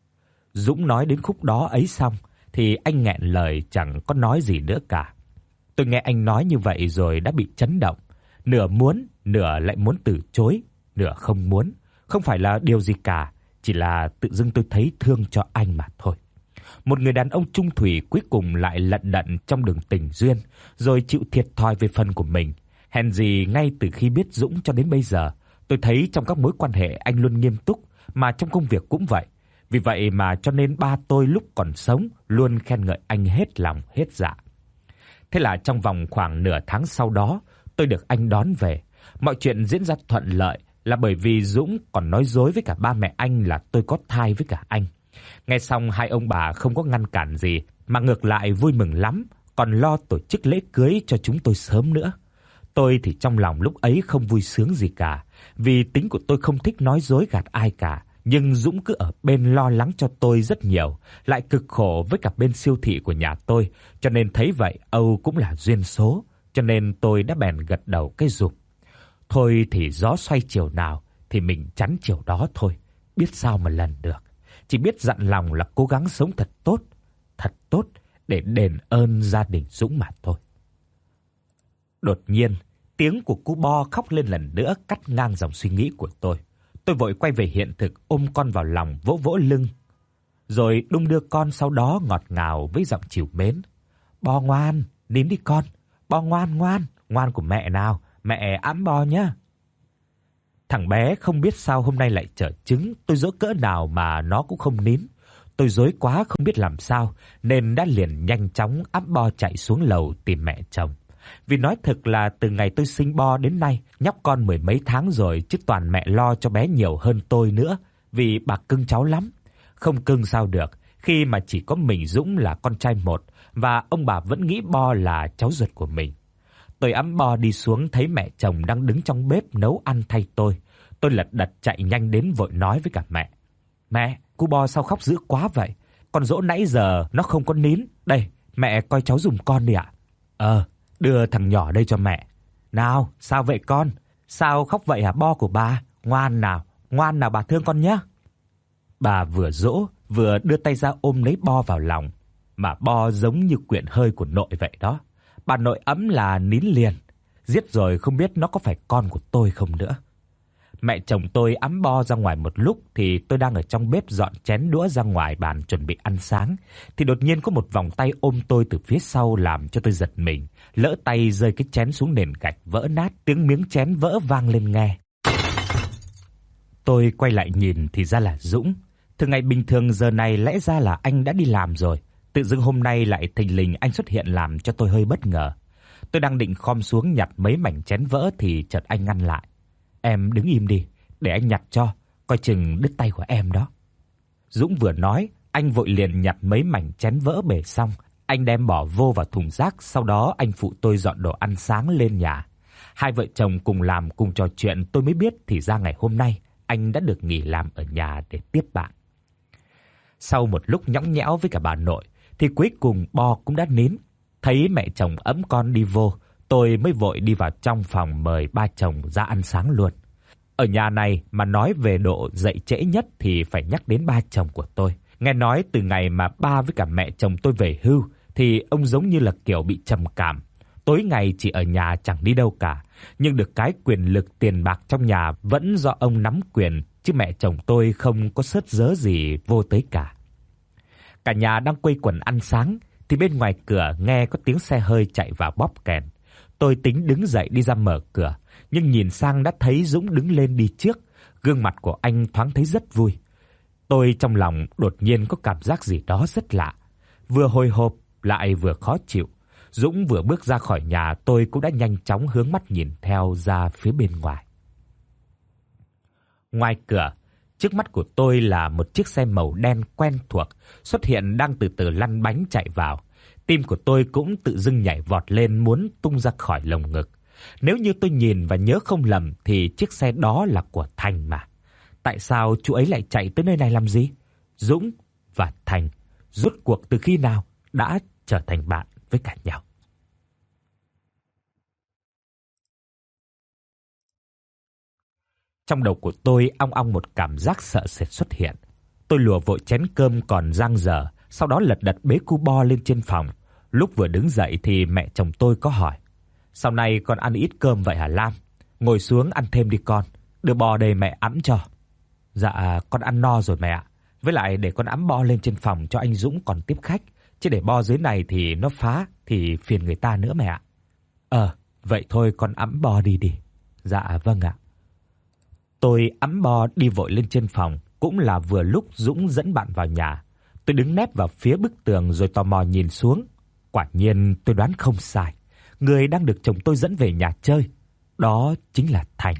Dũng nói đến khúc đó ấy xong thì anh nghẹn lời chẳng có nói gì nữa cả. Tôi nghe anh nói như vậy rồi đã bị chấn động. Nửa muốn, nửa lại muốn từ chối, nửa không muốn. Không phải là điều gì cả, chỉ là tự dưng tôi thấy thương cho anh mà thôi. Một người đàn ông trung thủy cuối cùng lại lận đận trong đường tình duyên, rồi chịu thiệt thòi về phần của mình. Hèn gì ngay từ khi biết Dũng cho đến bây giờ, tôi thấy trong các mối quan hệ anh luôn nghiêm túc, mà trong công việc cũng vậy. Vì vậy mà cho nên ba tôi lúc còn sống luôn khen ngợi anh hết lòng hết dạ. Thế là trong vòng khoảng nửa tháng sau đó, tôi được anh đón về. Mọi chuyện diễn ra thuận lợi là bởi vì Dũng còn nói dối với cả ba mẹ anh là tôi có thai với cả anh. Nghe xong hai ông bà không có ngăn cản gì, mà ngược lại vui mừng lắm, còn lo tổ chức lễ cưới cho chúng tôi sớm nữa. Tôi thì trong lòng lúc ấy không vui sướng gì cả, vì tính của tôi không thích nói dối gạt ai cả. Nhưng Dũng cứ ở bên lo lắng cho tôi rất nhiều, lại cực khổ với cả bên siêu thị của nhà tôi, cho nên thấy vậy Âu cũng là duyên số, cho nên tôi đã bèn gật đầu cái rụp. Thôi thì gió xoay chiều nào thì mình chắn chiều đó thôi, biết sao mà lần được. Chỉ biết dặn lòng là cố gắng sống thật tốt để đền ơn gia đình Dũng mà thôi. Đột nhiên, tiếng của cô Bo khóc lên lần nữa cắt ngang dòng suy nghĩ của tôi. Tôi vội quay về hiện thực, ôm con vào lòng vỗ vỗ lưng, rồi đung đưa con, sau đó ngọt ngào với giọng trìu mến. Bo ngoan, nín đi con. Bo ngoan, ngoan của mẹ nào, mẹ ẵm Bo nhá. Thằng bé không biết sao hôm nay lại trở trứng, tôi dỗ cỡ nào mà nó cũng không nín. Tôi rối quá không biết làm sao, nên đã liền nhanh chóng ẵm Bo chạy xuống lầu tìm mẹ chồng. Vì nói thật là từ ngày tôi sinh Bo đến nay, nhóc con 10 mấy tháng rồi, chứ toàn mẹ lo cho bé nhiều hơn tôi nữa, vì bà cưng cháu lắm. Không cưng sao được, khi mà chỉ có mình Dũng là con trai một, và ông bà vẫn nghĩ Bo là cháu ruột của mình. Tôi ẵm Bo đi xuống thấy mẹ chồng đang đứng trong bếp nấu ăn thay tôi. Tôi lật đật chạy nhanh đến vội nói với cả mẹ. Mẹ, cu Bo sao khóc dữ quá vậy? Con dỗ nãy giờ nó không có nín. Đây, mẹ coi cháu giùm con đi ạ. Đưa thằng nhỏ đây cho mẹ. Nào, sao vậy con? Sao khóc vậy hả Bo của bà? Ngoan nào bà thương con nhé. Bà vừa dỗ, vừa đưa tay ra ôm lấy Bo vào lòng. Mà Bo giống như quyện hơi của nội vậy đó. Bà nội ấm là nín liền. Giết rồi không biết nó có phải con của tôi không nữa. Mẹ chồng tôi ẵm Bo ra ngoài một lúc thì tôi đang ở trong bếp dọn chén đũa ra ngoài bàn chuẩn bị ăn sáng, thì đột nhiên có một vòng tay ôm tôi từ phía sau làm cho tôi giật mình, lỡ tay rơi cái chén xuống nền gạch vỡ nát, tiếng miếng chén vỡ vang lên nghe. Tôi quay lại nhìn thì ra là Dũng. Thường ngày bình thường giờ này lẽ ra là anh đã đi làm rồi, tự dưng hôm nay lại thình lình anh xuất hiện làm cho tôi hơi bất ngờ. Tôi đang định khom xuống nhặt mấy mảnh chén vỡ thì chợt anh ngăn lại. Em đứng im đi, để anh nhặt cho, coi chừng đứt tay của em đó. Dũng vừa nói, anh vội liền nhặt mấy mảnh chén vỡ bể xong, anh đem bỏ vô vào thùng rác, sau đó anh phụ tôi dọn đồ ăn sáng lên nhà. Hai vợ chồng cùng làm cùng trò chuyện, tôi mới biết thì ra ngày hôm nay anh đã được nghỉ làm ở nhà để tiếp bạn. Sau một lúc nhõng nhẽo với cả bà nội thì cuối cùng Bo cũng đã nín. Thấy mẹ chồng ẵm con đi vô, Tôi mới vội đi vào trong phòng mời ba chồng ra ăn sáng luôn. Ở nhà này mà nói về độ dậy trễ nhất thì phải nhắc đến ba chồng của tôi. Nghe nói từ ngày mà ba với cả mẹ chồng tôi về hưu thì ông giống như là kiểu bị trầm cảm. Tối ngày chỉ ở nhà chẳng đi đâu cả, nhưng được cái quyền lực tiền bạc trong nhà vẫn do ông nắm quyền, chứ mẹ chồng tôi không có sớt dớ gì vô tới cả. Cả nhà đang quây quần ăn sáng thì bên ngoài cửa nghe có tiếng xe hơi chạy vào bóp kèn. Tôi tính đứng dậy đi ra mở cửa, nhưng nhìn sang đã thấy Dũng đứng lên đi trước, gương mặt của anh thoáng thấy rất vui. Tôi trong lòng đột nhiên có cảm giác gì đó rất lạ, vừa hồi hộp lại vừa khó chịu. Dũng vừa bước ra khỏi nhà, tôi cũng đã nhanh chóng hướng mắt nhìn theo ra phía bên ngoài. Ngoài cửa, trước mắt của tôi là một chiếc xe màu đen quen thuộc xuất hiện đang từ từ lăn bánh chạy vào. Tim của tôi cũng tự dưng nhảy vọt lên muốn tung ra khỏi lồng ngực. Nếu như tôi nhìn và nhớ không lầm thì chiếc xe đó là của Thành mà. Tại sao chú ấy lại chạy tới nơi này làm gì? Dũng và Thành rốt cuộc từ khi nào đã trở thành bạn với cả nhau? Trong đầu của tôi ong ong một cảm giác sợ sệt xuất hiện. Tôi lùa vội chén cơm còn dang dở, sau đó lật đật bế cu bo lên trên phòng. Lúc vừa đứng dậy thì mẹ chồng tôi có hỏi: "Sau này con ăn ít cơm vậy hả Lam? Ngồi xuống ăn thêm đi con, đưa bo đây mẹ ẵm cho." "Dạ con ăn no rồi mẹ ạ. Với lại để con ẵm bo lên trên phòng cho anh Dũng còn tiếp khách, chứ để bo dưới này thì nó phá thì phiền người ta nữa mẹ ạ." Vậy thôi con ẵm bo đi đi." "Dạ vâng ạ." Tôi ẵm bo đi vội lên trên phòng, cũng là vừa lúc Dũng dẫn bạn vào nhà. Tôi đứng nép vào phía bức tường rồi tò mò nhìn xuống. Quả nhiên tôi đoán không sai, người đang được chồng tôi dẫn về nhà chơi, đó chính là Thành.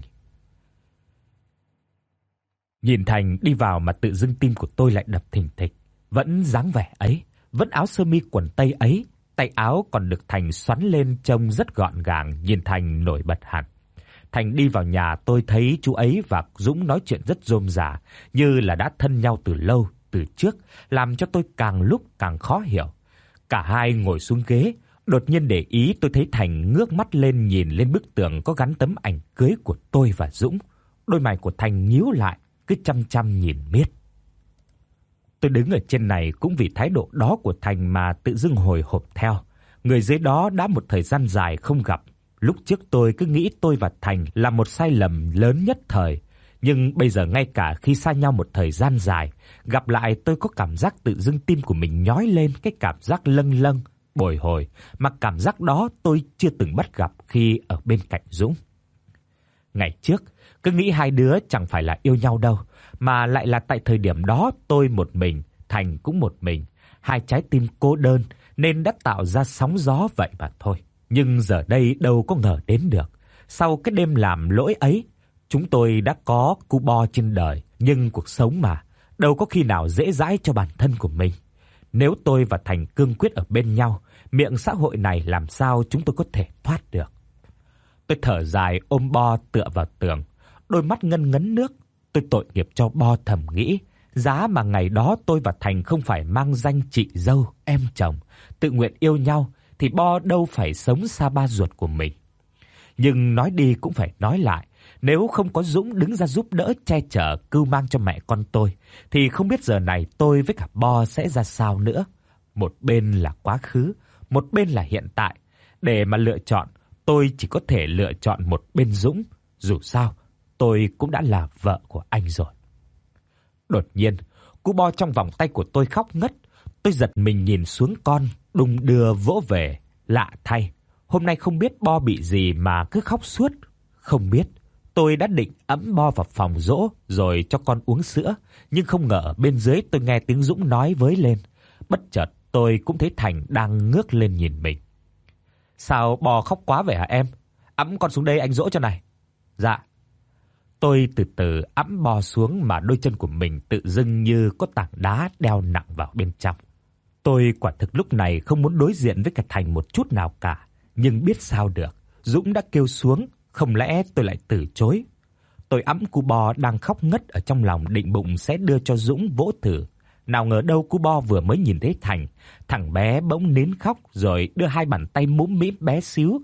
Nhìn Thành đi vào mà tự dưng tim của tôi lại đập thình thịch. Vẫn dáng vẻ ấy, vẫn áo sơ mi quần tây ấy, tay áo còn được Thành xoắn lên trông rất gọn gàng, nhìn Thành nổi bật hẳn. Thành đi vào nhà, tôi thấy chú ấy và Dũng nói chuyện rất rôm rả, như là đã thân nhau từ lâu, từ trước, làm cho tôi càng lúc càng khó hiểu. Cả hai ngồi xuống ghế, đột nhiên để ý tôi thấy Thành ngước mắt lên nhìn lên bức tường có gắn tấm ảnh cưới của tôi và Dũng. Đôi mày của Thành nhíu lại, cứ chăm chăm nhìn miết. Tôi đứng ở trên này cũng vì thái độ đó của Thành mà tự dưng hồi hộp theo. Người dưới đó đã một thời gian dài không gặp. Lúc trước tôi cứ nghĩ tôi và Thành là một sai lầm lớn nhất thời, nhưng bây giờ ngay cả khi xa nhau một thời gian dài, gặp lại tôi có cảm giác tự dưng tim của mình nhói lên cái cảm giác lâng lâng, bồi hồi, mà cảm giác đó tôi chưa từng bắt gặp khi ở bên cạnh Dũng. Ngày trước, cứ nghĩ hai đứa chẳng phải là yêu nhau đâu, mà lại là tại thời điểm đó tôi một mình, Thành cũng một mình, hai trái tim cô đơn nên đã tạo ra sóng gió vậy mà thôi. Nhưng giờ đây đâu có ngờ đến được, sau cái đêm làm lỗi ấy, chúng tôi đã có cu bo trên đời, nhưng cuộc sống mà, đâu có khi nào dễ dãi cho bản thân của mình. Nếu tôi và Thành cương quyết ở bên nhau, miệng xã hội này làm sao chúng tôi có thể thoát được. Tôi thở dài ôm bo tựa vào tường, đôi mắt ngân ngấn nước. Tôi tội nghiệp cho bo thầm nghĩ, giá mà ngày đó tôi và Thành không phải mang danh chị dâu, em chồng, tự nguyện yêu nhau, thì bo đâu phải sống xa ba ruột của mình. Nhưng nói đi cũng phải nói lại, nếu không có Dũng đứng ra giúp đỡ che chở cưu mang cho mẹ con tôi, thì không biết giờ này tôi với cả bo sẽ ra sao nữa. Một bên là quá khứ, một bên là hiện tại. Để mà lựa chọn, tôi chỉ có thể lựa chọn một bên Dũng. Dù sao, tôi cũng đã là vợ của anh rồi. Đột nhiên, cu bo trong vòng tay của tôi khóc ngất. Tôi giật mình nhìn xuống con, đung đưa vỗ về. Lạ thay, hôm nay không biết bo bị gì mà cứ khóc suốt. Không biết, tôi đã định ẵm bo vào phòng dỗ rồi cho con uống sữa, nhưng không ngờ bên dưới tôi nghe tiếng Dũng nói với lên. Bất chợt tôi cũng thấy Thành đang ngước lên nhìn mình. "Sao bo khóc quá vậy hả em? Ẵm con xuống đây anh dỗ cho này." "Dạ." Tôi từ từ ẵm bo xuống mà đôi chân của mình tự dưng như có tảng đá đeo nặng vào bên trong. Tôi quả thực lúc này không muốn đối diện với cả Thành một chút nào cả, nhưng biết sao được, Dũng đã kêu xuống, không lẽ tôi lại từ chối. Tôi ẵm cu bo đang khóc ngất ở trong lòng định bụng sẽ đưa cho Dũng vỗ thử. Nào ngờ đâu cu bo vừa mới nhìn thấy Thành, thằng bé bỗng nín khóc rồi đưa hai bàn tay mũm mĩm bé xíu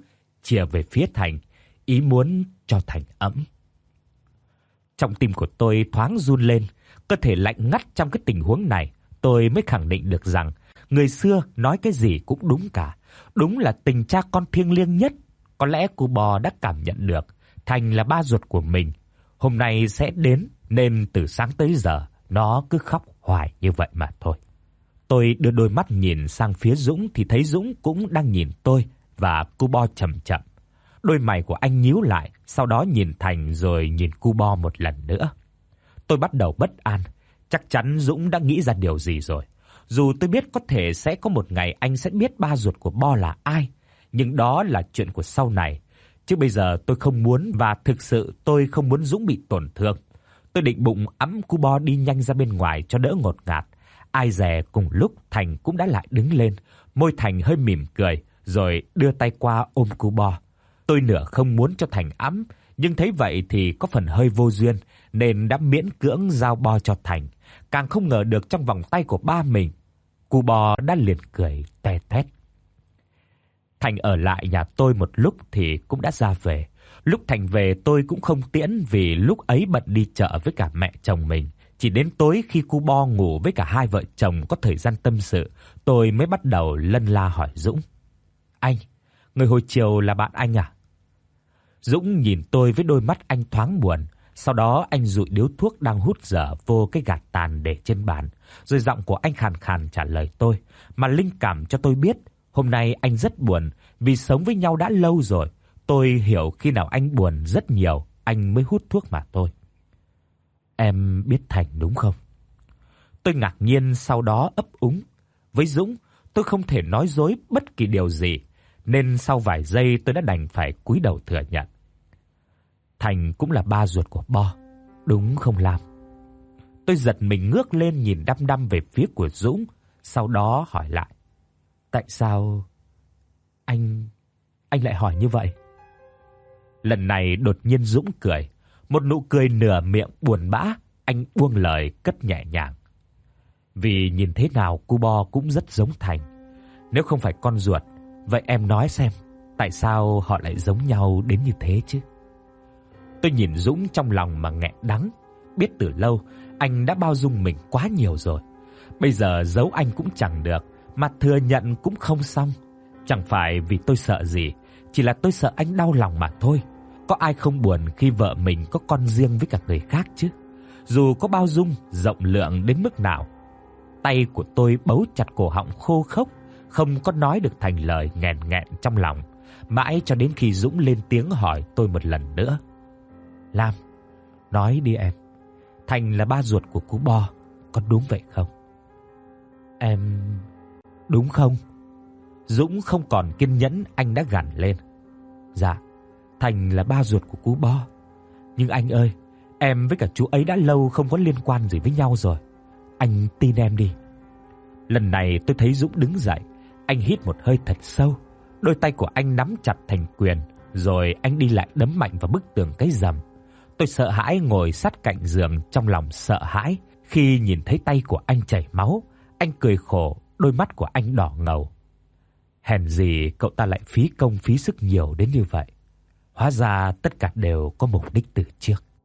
chìa về phía Thành, ý muốn cho Thành ấm. Trong tim của tôi thoáng run lên, cơ thể lạnh ngắt trong cái tình huống này, tôi mới khẳng định được rằng người xưa nói cái gì cũng đúng cả. Đúng là tình cha con thiêng liêng nhất. Có lẽ cô bò đã cảm nhận được Thành là ba ruột của mình. Hôm nay sẽ đến nên từ sáng tới giờ nó cứ khóc hoài như vậy mà thôi. Tôi đưa đôi mắt nhìn sang phía Dũng thì thấy Dũng cũng đang nhìn tôi và cô bo chậm chậm. Đôi mày của anh nhíu lại, sau đó nhìn Thành rồi nhìn cô bo một lần nữa. Tôi bắt đầu bất an, chắc chắn Dũng đã nghĩ ra điều gì rồi. Dù tôi biết có thể sẽ có một ngày anh sẽ biết ba ruột của Bo là ai, nhưng đó là chuyện của sau này. Chứ bây giờ tôi không muốn, và thực sự tôi không muốn Dũng bị tổn thương. Tôi định bụng ẵm cu Bo đi nhanh ra bên ngoài cho đỡ ngột ngạt. Ai dè cùng lúc Thành cũng đã lại đứng lên, môi Thành hơi mỉm cười, rồi đưa tay qua ôm cu Bo. Tôi nửa không muốn cho Thành ẵm, nhưng thấy vậy thì có phần hơi vô duyên, nên đã miễn cưỡng giao Bo cho Thành. Càng không ngờ được trong vòng tay của ba mình, cu Bo đã liền cười te thét. Thành ở lại nhà tôi một lúc thì cũng đã ra về. Lúc Thành về tôi cũng không tiễn vì lúc ấy bận đi chợ với cả mẹ chồng mình. Chỉ đến tối khi cu Bo ngủ với cả hai vợ chồng có thời gian tâm sự, tôi mới bắt đầu lân la hỏi Dũng. Anh, người hồi chiều là bạn anh à? Dũng nhìn tôi với đôi mắt anh thoáng buồn. Sau đó anh dụi điếu thuốc đang hút dở vô cái gạt tàn để trên bàn. Rồi giọng của anh khàn khàn trả lời tôi. Mà linh cảm cho tôi biết hôm nay anh rất buồn vì sống với nhau đã lâu rồi. Tôi hiểu khi nào anh buồn rất nhiều, anh mới hút thuốc mà thôi. Em biết Thành đúng không? Tôi ngạc nhiên sau đó ấp úng. Với Dũng, tôi không thể nói dối bất kỳ điều gì, nên sau vài giây tôi đã đành phải cúi đầu thừa nhận. Thành cũng là ba ruột của Bo, đúng không Lam? Tôi giật mình ngước lên nhìn đăm đăm về phía của Dũng, sau đó hỏi lại. Tại sao anh lại hỏi như vậy? Lần này đột nhiên Dũng cười, một nụ cười nửa miệng buồn bã, anh buông lời cất nhẹ nhàng. Vì nhìn thế nào cu Bo cũng rất giống Thành. Nếu không phải con ruột, vậy em nói xem, tại sao họ lại giống nhau đến như thế chứ? Tôi nhìn Dũng trong lòng mà nghẹn đắng. Biết từ lâu anh đã bao dung mình quá nhiều rồi. Bây giờ giấu anh cũng chẳng được, mà thừa nhận cũng không xong. Chẳng phải vì tôi sợ gì, chỉ là tôi sợ anh đau lòng mà thôi. Có ai không buồn khi vợ mình có con riêng với cả người khác chứ? Dù có bao dung, rộng lượng đến mức nào. Tay của tôi bấu chặt cổ họng khô khốc, không có nói được thành lời, nghẹn nghẹn trong lòng. Mãi cho đến khi Dũng lên tiếng hỏi tôi một lần nữa. Lam, nói đi em, Thành là ba ruột của cu Bo, có đúng vậy không? Em... đúng không? Dũng không còn kiên nhẫn, anh đã gằn lên. Dạ, Thành là ba ruột của cu Bo. Nhưng anh ơi, em với cả chú ấy đã lâu không có liên quan gì với nhau rồi. Anh tin em đi. Lần này tôi thấy Dũng đứng dậy, anh hít một hơi thật sâu. Đôi tay của anh nắm chặt thành quyền, rồi anh đi lại đấm mạnh vào bức tường cái rầm. Tôi sợ hãi ngồi sát cạnh giường, trong lòng sợ hãi khi nhìn thấy tay của anh chảy máu. Anh cười khổ, đôi mắt của anh đỏ ngầu. Hèn gì cậu ta lại phí công phí sức nhiều đến như vậy. Hóa ra tất cả đều có mục đích từ trước.